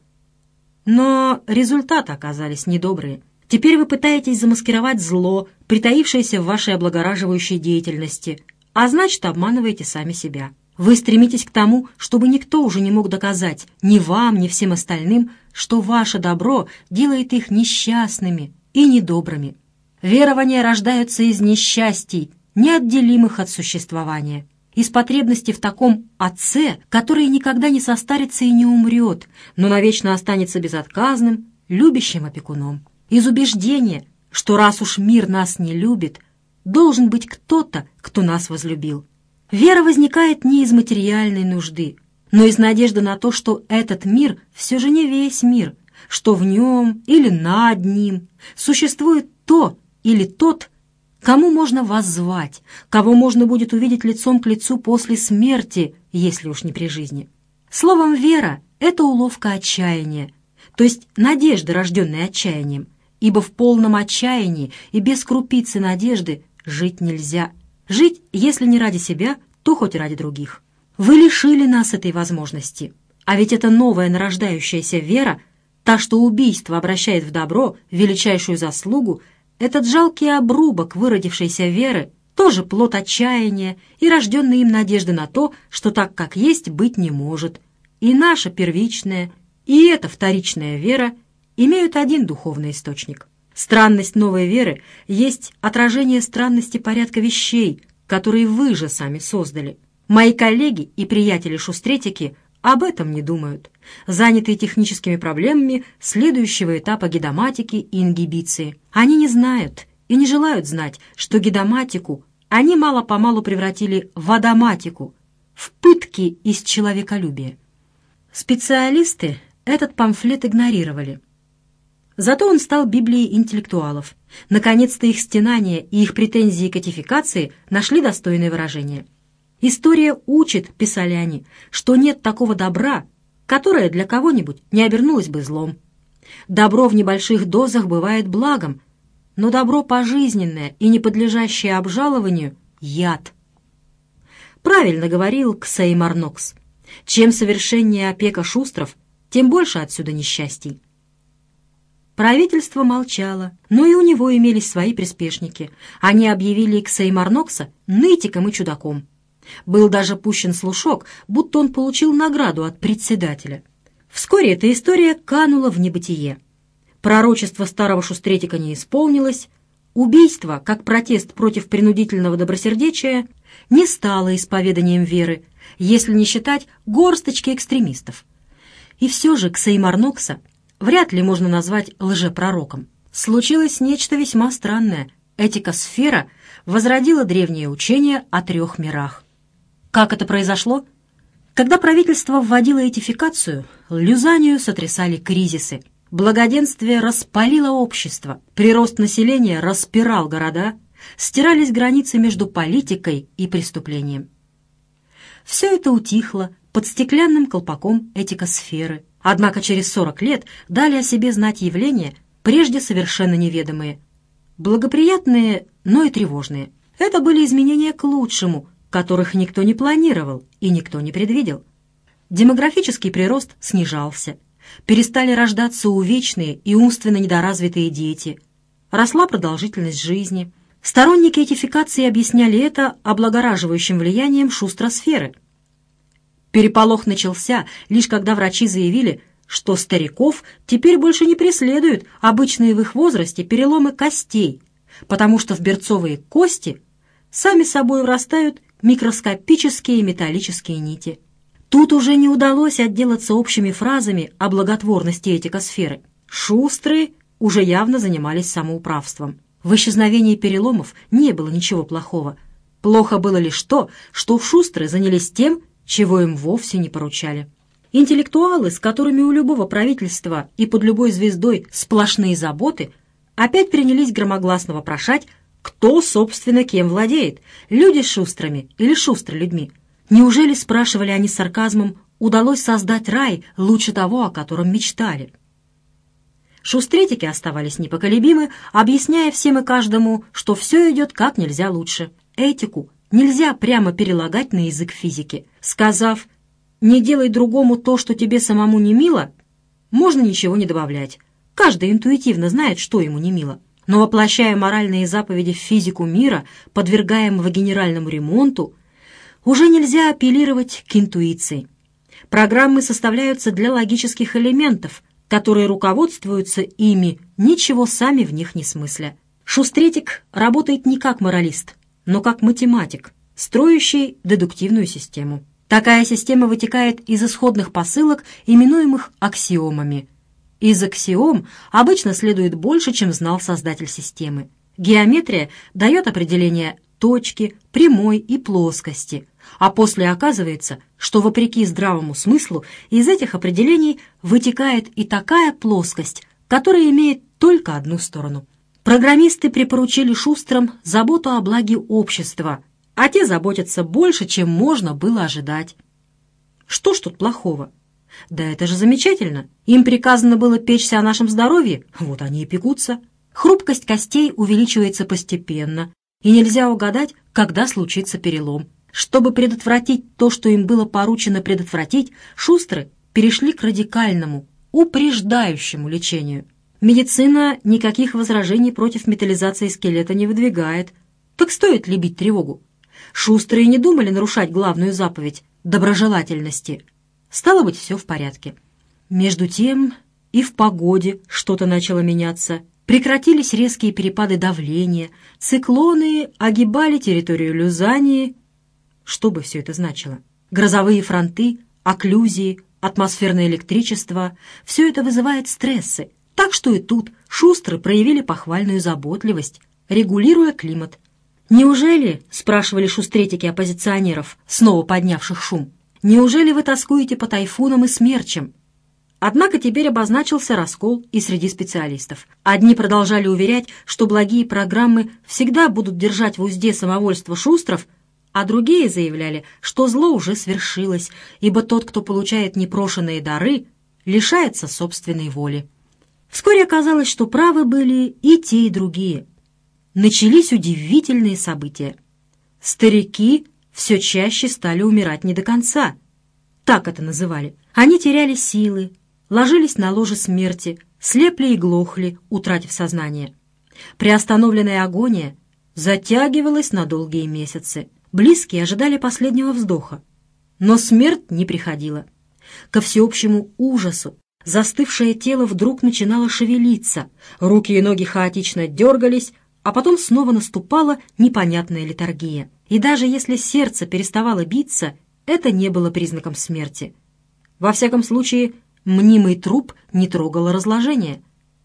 Но результаты оказались недобрые. Теперь вы пытаетесь замаскировать зло, притаившееся в вашей облагораживающей деятельности, а значит, обманываете сами себя. Вы стремитесь к тому, чтобы никто уже не мог доказать, ни вам, ни всем остальным, что ваше добро делает их несчастными и недобрыми. Верования рождаются из несчастий, неотделимых от существования, из потребности в таком Отце, который никогда не состарится и не умрет, но навечно останется безотказным, любящим опекуном, из убеждения, что раз уж мир нас не любит, должен быть кто-то, кто нас возлюбил. Вера возникает не из материальной нужды, но из надежды на то, что этот мир все же не весь мир, что в нем или над ним существует то или тот, кому можно воззвать, кого можно будет увидеть лицом к лицу после смерти, если уж не при жизни. Словом, вера — это уловка отчаяния, то есть надежда, рожденная отчаянием, ибо в полном отчаянии и без крупицы надежды жить нельзя. Жить, если не ради себя, то хоть ради других. Вы лишили нас этой возможности. А ведь это новая нарождающаяся вера, та, что убийство обращает в добро, величайшую заслугу, этот жалкий обрубок выродившейся веры, тоже плод отчаяния и рожденной им надежды на то, что так, как есть, быть не может. И наша первичная, и эта вторичная вера имеют один духовный источник. Странность новой веры есть отражение странности порядка вещей, которые вы же сами создали. Мои коллеги и приятели-шустретики об этом не думают, занятые техническими проблемами следующего этапа гидоматики и ингибиции. Они не знают и не желают знать, что гидоматику они мало-помалу превратили в адоматику, в пытки из человеколюбия. Специалисты этот памфлет игнорировали. Зато он стал Библией интеллектуалов. Наконец-то их стенания и их претензии к этификации нашли достойное выражение. «История учит», — писали они, — «что нет такого добра, которое для кого-нибудь не обернулось бы злом. Добро в небольших дозах бывает благом, но добро пожизненное и не подлежащее обжалованию — яд». Правильно говорил Ксеймар Нокс. Чем совершеннее опека шустров, тем больше отсюда несчастий. Правительство молчало, но и у него имелись свои приспешники. Они объявили Ксеймар Нокса нытиком и чудаком. Был даже пущен слушок, будто он получил награду от председателя. Вскоре эта история канула в небытие. Пророчество старого шустретика не исполнилось, убийство, как протест против принудительного добросердечия, не стало исповеданием веры, если не считать горсточки экстремистов. И все же Ксеймар Нокса вряд ли можно назвать лжепророком. Случилось нечто весьма странное. Этикосфера возродила древнее учение о трех мирах. Как это произошло? Когда правительство вводило этификацию, Люзанию сотрясали кризисы. Благоденствие распалило общество, прирост населения распирал города, стирались границы между политикой и преступлением. Все это утихло под стеклянным колпаком этикосферы. Однако через сорок лет дали о себе знать явления, прежде совершенно неведомые. Благоприятные, но и тревожные. Это были изменения к лучшему, которых никто не планировал и никто не предвидел. Демографический прирост снижался. Перестали рождаться увечные и умственно недоразвитые дети. Росла продолжительность жизни. Сторонники этификации объясняли это облагораживающим влиянием шустросферы. Переполох начался, лишь когда врачи заявили, что стариков теперь больше не преследуют обычные в их возрасте переломы костей, потому что в берцовые кости сами собой врастают микроскопические металлические нити. Тут уже не удалось отделаться общими фразами о благотворности этикосферы. Шустрые уже явно занимались самоуправством. В исчезновении переломов не было ничего плохого. Плохо было лишь то, что шустрые занялись тем, чего им вовсе не поручали. Интеллектуалы, с которыми у любого правительства и под любой звездой сплошные заботы, опять принялись громогласно вопрошать, кто, собственно, кем владеет, люди с шустрыми или шустры людьми. Неужели, спрашивали они с сарказмом, удалось создать рай лучше того, о котором мечтали? Шустретики оставались непоколебимы, объясняя всем и каждому, что все идет как нельзя лучше. Этику нельзя прямо перелагать на язык физики, сказав «не делай другому то, что тебе самому не мило», можно ничего не добавлять. Каждый интуитивно знает, что ему не мило. Но воплощая моральные заповеди в физику мира, подвергаемого генеральному ремонту, уже нельзя апеллировать к интуиции. Программы составляются для логических элементов, которые руководствуются ими, ничего сами в них не смысля. Шустретик работает не как моралист, но как математик, строящий дедуктивную систему. Такая система вытекает из исходных посылок, именуемых аксиомами. Из аксиом обычно следует больше, чем знал создатель системы. Геометрия дает определение точки, прямой и плоскости, а после оказывается, что вопреки здравому смыслу из этих определений вытекает и такая плоскость, которая имеет только одну сторону. Программисты припоручили Шустрым заботу о благе общества, а те заботятся больше, чем можно было ожидать. Что ж тут плохого? Да это же замечательно. Им приказано было печься о нашем здоровье, вот они и пекутся. Хрупкость костей увеличивается постепенно, и нельзя угадать, когда случится перелом. Чтобы предотвратить то, что им было поручено предотвратить, Шустры перешли к радикальному, упреждающему лечению. Медицина никаких возражений против металлизации скелета не выдвигает. Так стоит ли бить тревогу? Шустрые не думали нарушать главную заповедь доброжелательности. Стало быть, все в порядке. Между тем и в погоде что-то начало меняться. Прекратились резкие перепады давления, циклоны огибали территорию Люзании. Что бы все это значило? Грозовые фронты, окклюзии, атмосферное электричество — все это вызывает стрессы. Так что и тут Шустры проявили похвальную заботливость, регулируя климат. «Неужели, — спрашивали шустретики-оппозиционеров, снова поднявших шум, — неужели вы тоскуете по тайфунам и смерчам?» Однако теперь обозначился раскол и среди специалистов. Одни продолжали уверять, что благие программы всегда будут держать в узде самовольство Шустров, а другие заявляли, что зло уже свершилось, ибо тот, кто получает непрошенные дары, лишается собственной воли. Вскоре оказалось, что правы были и те, и другие. Начались удивительные события. Старики все чаще стали умирать не до конца. Так это называли. Они теряли силы, ложились на ложе смерти, слепли и глохли, утратив сознание. Приостановленная агония затягивалась на долгие месяцы. Близкие ожидали последнего вздоха. Но смерть не приходила. Ко всеобщему ужасу застывшее тело вдруг начинало шевелиться, руки и ноги хаотично дергались, а потом снова наступала непонятная летаргия. И даже если сердце переставало биться, это не было признаком смерти. Во всяком случае, мнимый труп не трогало разложение.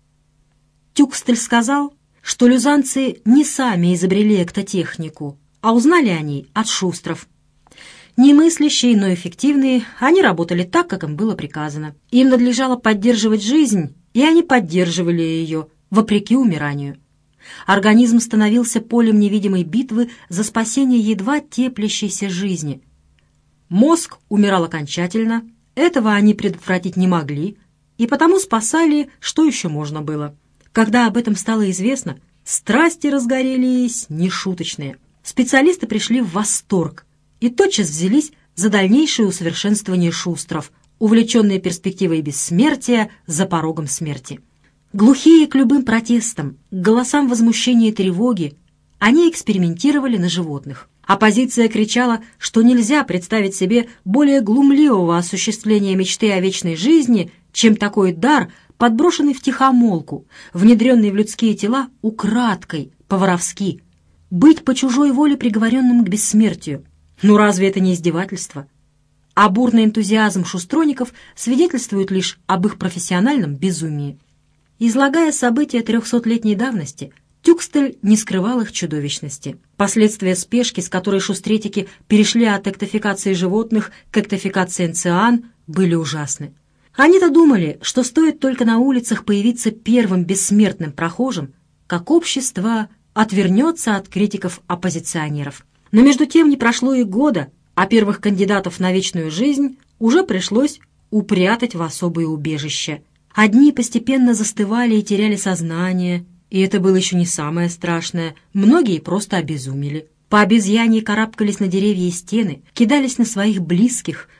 Тюкстель сказал, что люзанцы не сами изобрели эктотехнику, а узнали о ней от Шустров. Немыслящие, но эффективные, они работали так, как им было приказано. Им надлежало поддерживать жизнь, и они поддерживали ее, вопреки умиранию. Организм становился полем невидимой битвы за спасение едва теплящейся жизни. Мозг умирал окончательно, этого они предотвратить не могли, и потому спасали, что еще можно было. Когда об этом стало известно, страсти разгорелись нешуточные. Специалисты пришли в восторг и тотчас взялись за дальнейшее усовершенствование Шустров, увлеченные перспективой бессмертия за порогом смерти. Глухие к любым протестам, к голосам возмущения и тревоги, они экспериментировали на животных. Оппозиция кричала, что нельзя представить себе более глумливого осуществления мечты о вечной жизни, чем такой дар, подброшенный втихомолку, внедренный в людские тела украдкой, по-воровски. Быть по чужой воле приговоренным к бессмертию. Ну разве это не издевательство? А бурный энтузиазм шустроников свидетельствует лишь об их профессиональном безумии. Излагая события трехсотлетней давности, Тюкстель не скрывал их чудовищности. Последствия спешки, с которой шустретики перешли от эктофикации животных к эктофикации энциан, были ужасны. Они-то думали, что стоит только на улицах появиться первым бессмертным прохожим, как общество отвернется от критиков-оппозиционеров. Но между тем не прошло и года, а первых кандидатов на вечную жизнь уже пришлось упрятать в особые убежища. Одни постепенно застывали и теряли сознание, и это было еще не самое страшное, многие просто обезумели. По обезьяньи карабкались на деревья и стены, кидались на своих близких,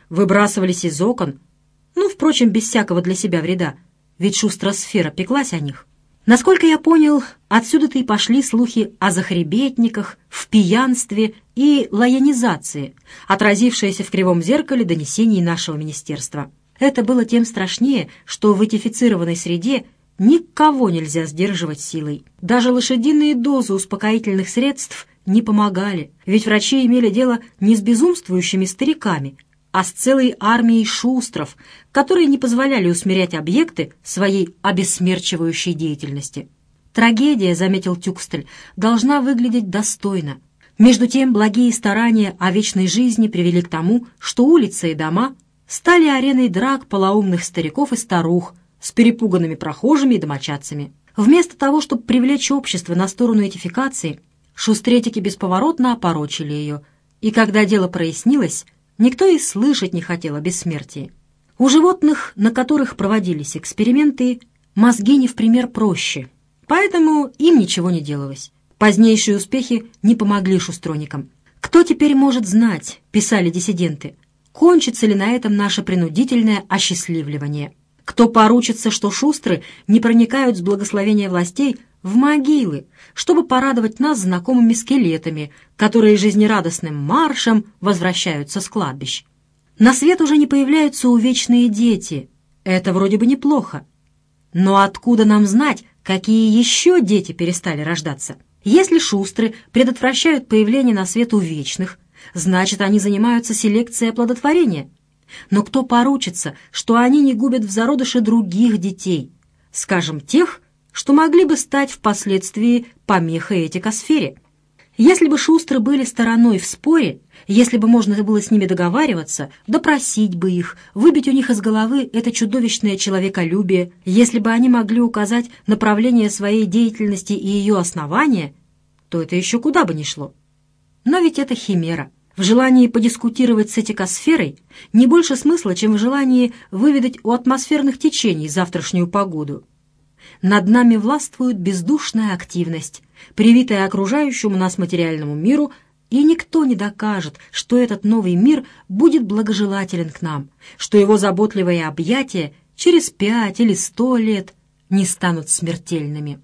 выбрасывались из окон, ну, впрочем, без всякого для себя вреда, ведь шустросфера пеклась о них. Насколько я понял, отсюда-то и пошли слухи о захребетниках, в пьянстве и лаянизации, отразившиеся в кривом зеркале донесений нашего министерства. Это было тем страшнее, что в этифицированной среде никого нельзя сдерживать силой. Даже лошадиные дозы успокоительных средств не помогали, ведь врачи имели дело не с безумствующими стариками, а с целой армией шустров, которые не позволяли усмирять объекты своей обессмерчивающей деятельности. Трагедия, заметил Тюкстель, должна выглядеть достойно. Между тем, благие старания о вечной жизни привели к тому, что улицы и дома стали ареной драк полоумных стариков и старух с перепуганными прохожими и домочадцами. Вместо того, чтобы привлечь общество на сторону этификации, шустретики бесповоротно опорочили ее, и когда дело прояснилось, никто и слышать не хотел о бессмертии. У животных, на которых проводились эксперименты, мозги не в пример проще, поэтому им ничего не делалось. Позднейшие успехи не помогли шустроникам. «Кто теперь может знать, — писали диссиденты, — кончится ли на этом наше принудительное осчастливливание? Кто поручится, что шустры не проникают с благословения властей в могилы, чтобы порадовать нас знакомыми скелетами, которые жизнерадостным маршем возвращаются с кладбищ? На свет уже не появляются увечные дети. Это вроде бы неплохо. Но откуда нам знать, какие еще дети перестали рождаться? Если шустры предотвращают появление на свет увечных, значит, они занимаются селекцией оплодотворения. Но кто поручится, что они не губят в зародыше других детей, скажем, тех, что могли бы стать впоследствии помехой этикосфере? Если бы шустры были стороной в споре, если бы можно было с ними договариваться, допросить бы их, выбить у них из головы это чудовищное человеколюбие, если бы они могли указать направление своей деятельности и ее основания, то это еще куда бы ни шло. Но ведь это химера. В желании подискутировать с этикосферой не больше смысла, чем в желании выведать у атмосферных течений завтрашнюю погоду. Над нами властвует бездушная активность, привитая окружающему нас материальному миру, и никто не докажет, что этот новый мир будет благожелателен к нам, что его заботливые объятия через пять или сто лет не станут смертельными.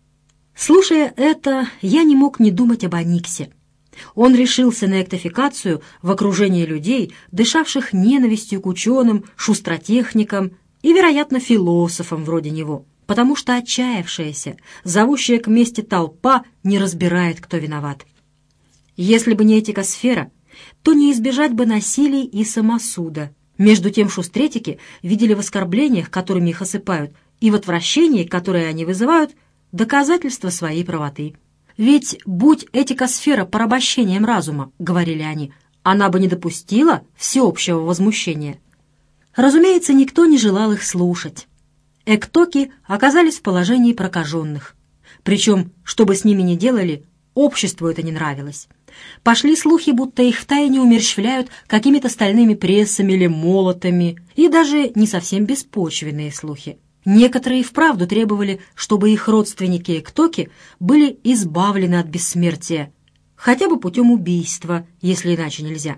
Слушая это, я не мог не думать об Аниксе. Он решился на эктофикацию в окружении людей, дышавших ненавистью к ученым, шустротехникам и, вероятно, философам вроде него, потому что отчаявшаяся, зовущая к мести толпа не разбирает, кто виноват. Если бы не этикосфера, то не избежать бы насилий и самосуда. Между тем шустретики видели в оскорблениях, которыми их осыпают, и в отвращении, которое они вызывают, доказательства своей правоты. «Ведь, будь этикосфера порабощением разума, — говорили они, — она бы не допустила всеобщего возмущения». Разумеется, никто не желал их слушать. Эктоки оказались в положении прокаженных. Причем, что бы с ними ни делали, обществу это не нравилось. Пошли слухи, будто их втайне умерщвляют какими-то стальными прессами или молотами, и даже не совсем беспочвенные слухи. Некоторые вправду требовали, чтобы их родственники-эктоки были избавлены от бессмертия, хотя бы путем убийства, если иначе нельзя.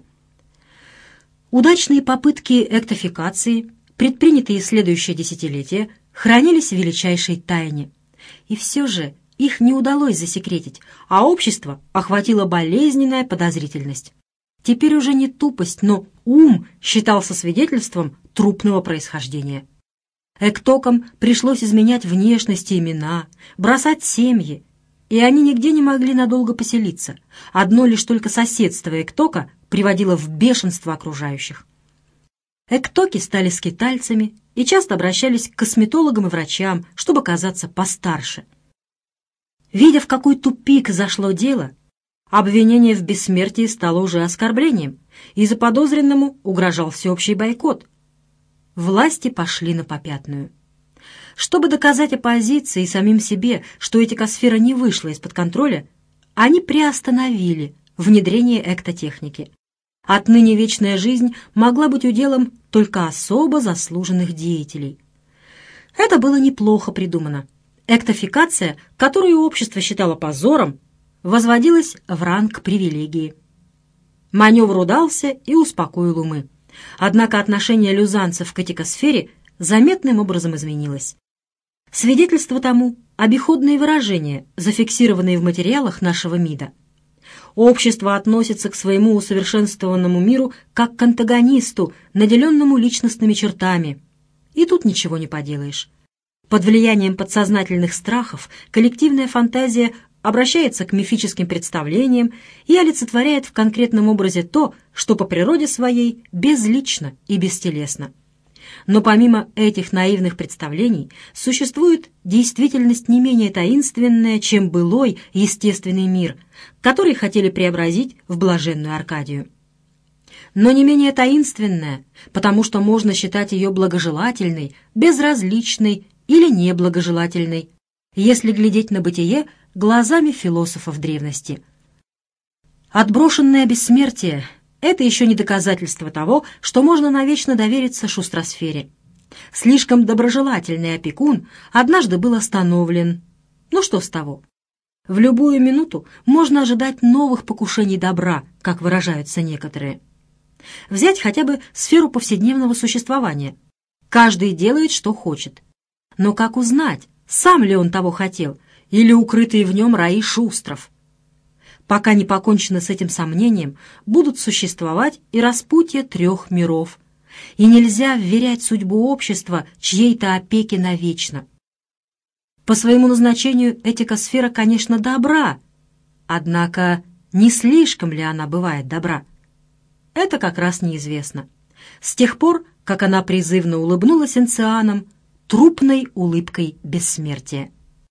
Удачные попытки эктофикации, предпринятые в следующее десятилетие, хранились в величайшей тайне. И все же их не удалось засекретить, а общество охватила болезненная подозрительность. Теперь уже не тупость, но ум считался свидетельством трупного происхождения. Эктокам пришлось изменять внешность и имена, бросать семьи, и они нигде не могли надолго поселиться. Одно лишь только соседство эктока приводило в бешенство окружающих. Эктоки стали скитальцами и часто обращались к косметологам и врачам, чтобы казаться постарше. Видя, в какой тупик зашло дело, обвинение в бессмертии стало уже оскорблением, и заподозренному угрожал всеобщий бойкот. Власти пошли на попятную. Чтобы доказать оппозиции и самим себе, что этикосфера не вышла из-под контроля, они приостановили внедрение эктотехники. Отныне вечная жизнь могла быть уделом только особо заслуженных деятелей. Это было неплохо придумано. Эктофикация, которую общество считало позором, возводилась в ранг привилегии. Маневр удался и успокоил умы. Однако отношение люзанцев к этикосфере заметным образом изменилось. Свидетельство тому — обиходные выражения, зафиксированные в материалах нашего МИДа. Общество относится к своему усовершенствованному миру как к антагонисту, наделенному личностными чертами. И тут ничего не поделаешь. Под влиянием подсознательных страхов коллективная фантазия обращается к мифическим представлениям и олицетворяет в конкретном образе то, что по природе своей безлично и бестелесно. Но помимо этих наивных представлений существует действительность не менее таинственная, чем былой естественный мир, который хотели преобразить в блаженную Аркадию. Но не менее таинственная, потому что можно считать ее благожелательной, безразличной или неблагожелательной, если глядеть на бытие глазами философов древности. Отброшенное бессмертие — это еще не доказательство того, что можно навечно довериться шустросфере. Слишком доброжелательный опекун однажды был остановлен. Ну что с того? В любую минуту можно ожидать новых покушений добра, как выражаются некоторые. Взять хотя бы сферу повседневного существования. Каждый делает, что хочет. Но как узнать, сам ли он того хотел, или укрытые в нем раи шустров? Пока не покончено с этим сомнением, будут существовать и распутья трех миров. И нельзя вверять судьбу общества чьей-то опеке навечно. По своему назначению этикосфера, конечно, добра, однако не слишком ли она бывает добра? Это как раз неизвестно. С тех пор, как она призывно улыбнулась энцианам трупной улыбкой бессмертия.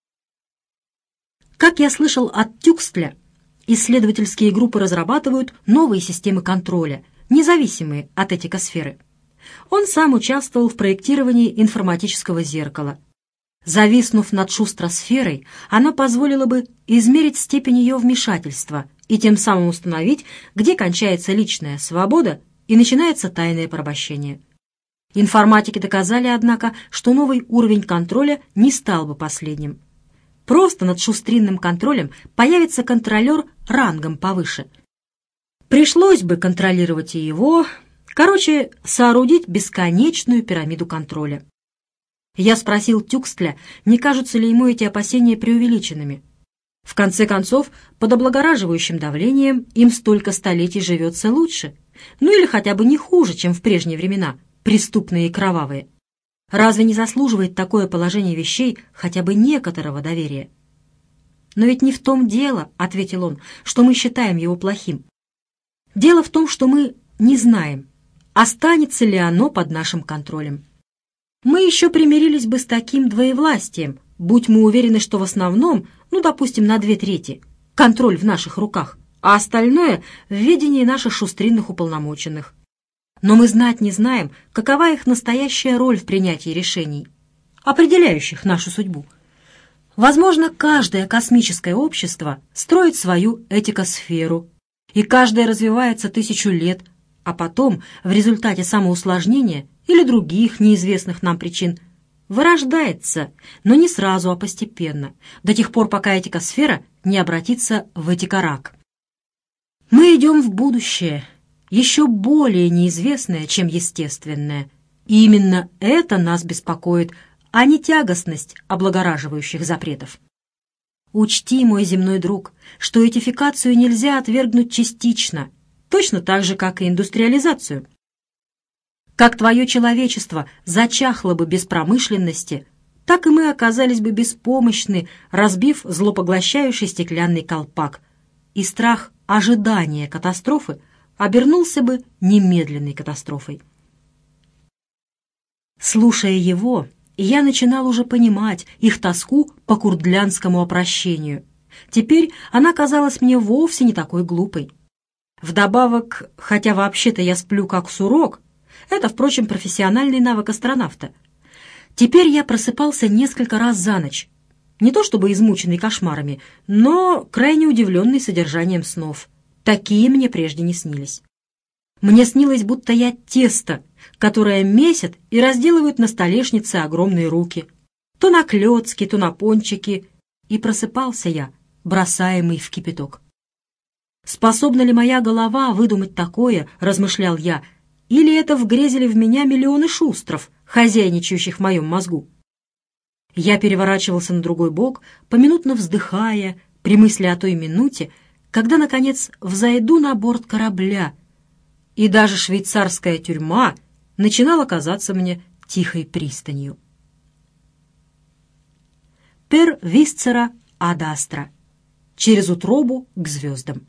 Как я слышал от Тюкстля, исследовательские группы разрабатывают новые системы контроля, независимые от этикосферы. Он сам участвовал в проектировании информатического зеркала. Зависнув над шустросферой, она позволила бы измерить степень ее вмешательства и тем самым установить, где кончается личная свобода и начинается тайное порабощение. Информатики доказали, однако, что новый уровень контроля не стал бы последним. Просто над шустринным контролем появится контролер рангом повыше. Пришлось бы контролировать и его, короче, соорудить бесконечную пирамиду контроля. Я спросил Тюкстля, не кажутся ли ему эти опасения преувеличенными. В конце концов, под облагораживающим давлением им столько столетий живется лучше, ну или хотя бы не хуже, чем в прежние времена, преступные и кровавые. Разве не заслуживает такое положение вещей хотя бы некоторого доверия? «Но ведь не в том дело, — ответил он, — что мы считаем его плохим. Дело в том, что мы не знаем, останется ли оно под нашим контролем. Мы еще примирились бы с таким двоевластием, будь мы уверены, что в основном, ну, допустим, на две трети, контроль в наших руках, а остальное — в ведении наших шустринных уполномоченных. Но мы знать не знаем, какова их настоящая роль в принятии решений, определяющих нашу судьбу. Возможно, каждое космическое общество строит свою этикосферу, и каждое развивается тысячу лет, а потом, в результате самоусложнения или других неизвестных нам причин, вырождается, но не сразу, а постепенно, до тех пор, пока этикосфера не обратится в этикорак. Мы идем в будущее, еще более неизвестное, чем естественное, и именно это нас беспокоит, а не тягостность облагораживающих запретов. Учти, мой земной друг, что этификацию нельзя отвергнуть частично, точно так же, как и индустриализацию. Как твое человечество зачахло бы без промышленности, так и мы оказались бы беспомощны, разбив злопоглощающий стеклянный колпак, и страх ожидания катастрофы обернулся бы немедленной катастрофой. Слушая его, я начинал уже понимать их тоску по курдлянскому опрощению. Теперь она казалась мне вовсе не такой глупой. Вдобавок, хотя вообще-то я сплю как сурок, это, впрочем, профессиональный навык астронавта, теперь я просыпался несколько раз за ночь, не то чтобы измученный кошмарами, но крайне удивленный содержанием снов. Такие мне прежде не снились. Мне снилось, будто я тесто, которое месят и разделывают на столешнице огромные руки, то на клёцки, то на пончики, и просыпался я, бросаемый в кипяток. Способна ли моя голова выдумать такое, размышлял я, или это вгрезили в меня миллионы шустров, хозяйничающих в моем мозгу? Я переворачивался на другой бок, поминутно вздыхая при мысли о той минуте, когда, наконец, взойду на борт корабля, и даже швейцарская тюрьма начинала казаться мне тихой пристанью. Per viscera ad astra. Через утробу к звездам.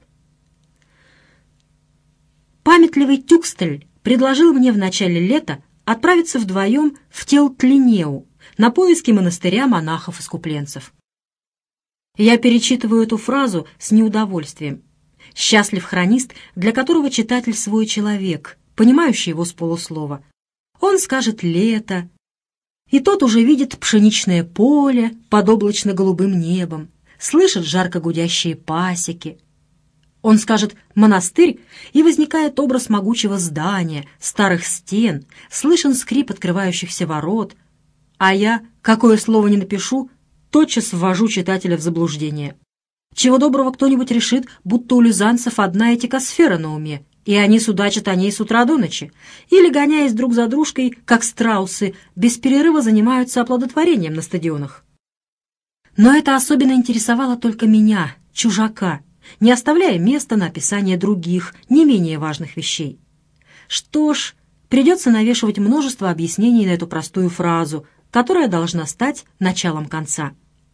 Памятливый Тюкстель предложил мне в начале лета отправиться вдвоем в Телтлинеу на поиски монастыря монахов-искупленцев. Я перечитываю эту фразу с неудовольствием. Счастлив хронист, для которого читатель свой человек, понимающий его с полуслова. Он скажет «лето», и тот уже видит пшеничное поле под облачно-голубым небом, слышит жарко гудящие пасеки. Он скажет «монастырь», и возникает образ могучего здания, старых стен, слышен скрип открывающихся ворот, а я, какое слово ни напишу, тотчас ввожу читателя в заблуждение. Чего доброго кто-нибудь решит, будто у люзанцев одна этикосфера на уме, и они судачат о ней с утра до ночи, или, гоняясь друг за дружкой, как страусы, без перерыва занимаются оплодотворением на стадионах. Но это особенно интересовало только меня, чужака, не оставляя места на описание других, не менее важных вещей. Что ж, придется навешивать множество объяснений на эту простую фразу, которая должна стать началом конца.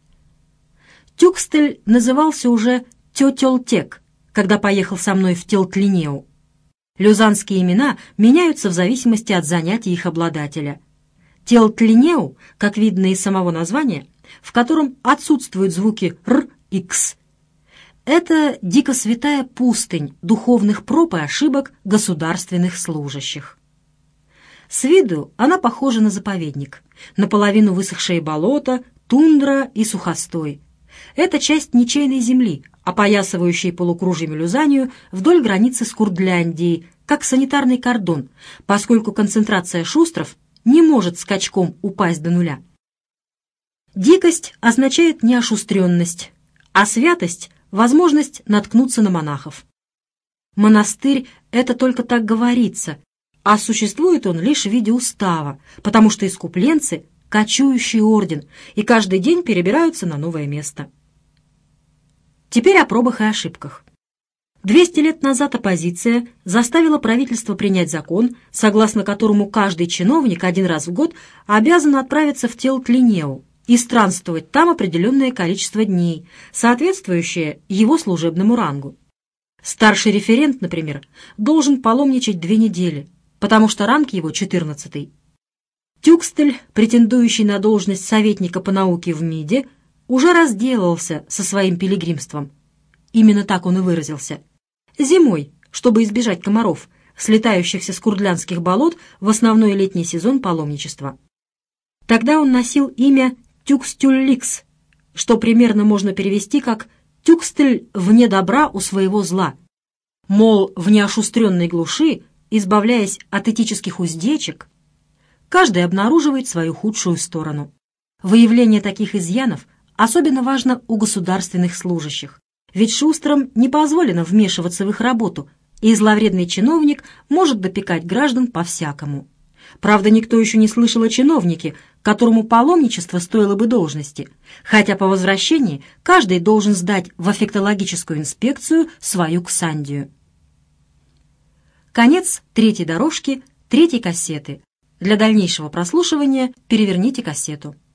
Тюкстель назывался уже Тетелтек, когда поехал со мной в Телтлинеу. Люзанские имена меняются в зависимости от занятий их обладателя. Телтлинеу, как видно из самого названия, в котором отсутствуют звуки «р» и «кс», это дико святая пустынь духовных проб и ошибок государственных служащих. С виду она похожа на заповедник, наполовину высохшие болота, тундра и сухостой. Это часть ничейной земли, опоясывающей полукружьем Люзанию вдоль границы с Курдляндией, как санитарный кордон, поскольку концентрация шустров не может скачком упасть до нуля. Дикость означает неошустренность, а святость — возможность наткнуться на монахов. Монастырь — это только так говорится, а существует он лишь в виде устава, потому что искупленцы — кочующий орден, и каждый день перебираются на новое место. Теперь о пробах и ошибках. Двести лет назад оппозиция заставила правительство принять закон, согласно которому каждый чиновник один раз в год обязан отправиться в Телтлинеу и странствовать там определенное количество дней, соответствующее его служебному рангу. Старший референт, например, должен паломничать две недели, потому что ранг его четырнадцатый. Тюкстель, претендующий на должность советника по науке в МИДе, уже разделался со своим пилигримством. Именно так он и выразился. Зимой, чтобы избежать комаров, слетающихся с курдлянских болот в основной летний сезон паломничества. Тогда он носил имя Тюкстюлликс, что примерно можно перевести как «Тюкстель вне добра у своего зла». Мол, в неошустренной глуши, избавляясь от этических уздечек, каждый обнаруживает свою худшую сторону. Выявление таких изъянов особенно важно у государственных служащих, ведь шустрым не позволено вмешиваться в их работу, и зловредный чиновник может допекать граждан по-всякому. Правда, никто еще не слышал о чиновнике, которому паломничество стоило бы должности, хотя по возвращении каждый должен сдать в аффектологическую инспекцию свою ксандию. Конец третьей дорожки, третьей кассеты. Для дальнейшего прослушивания переверните кассету.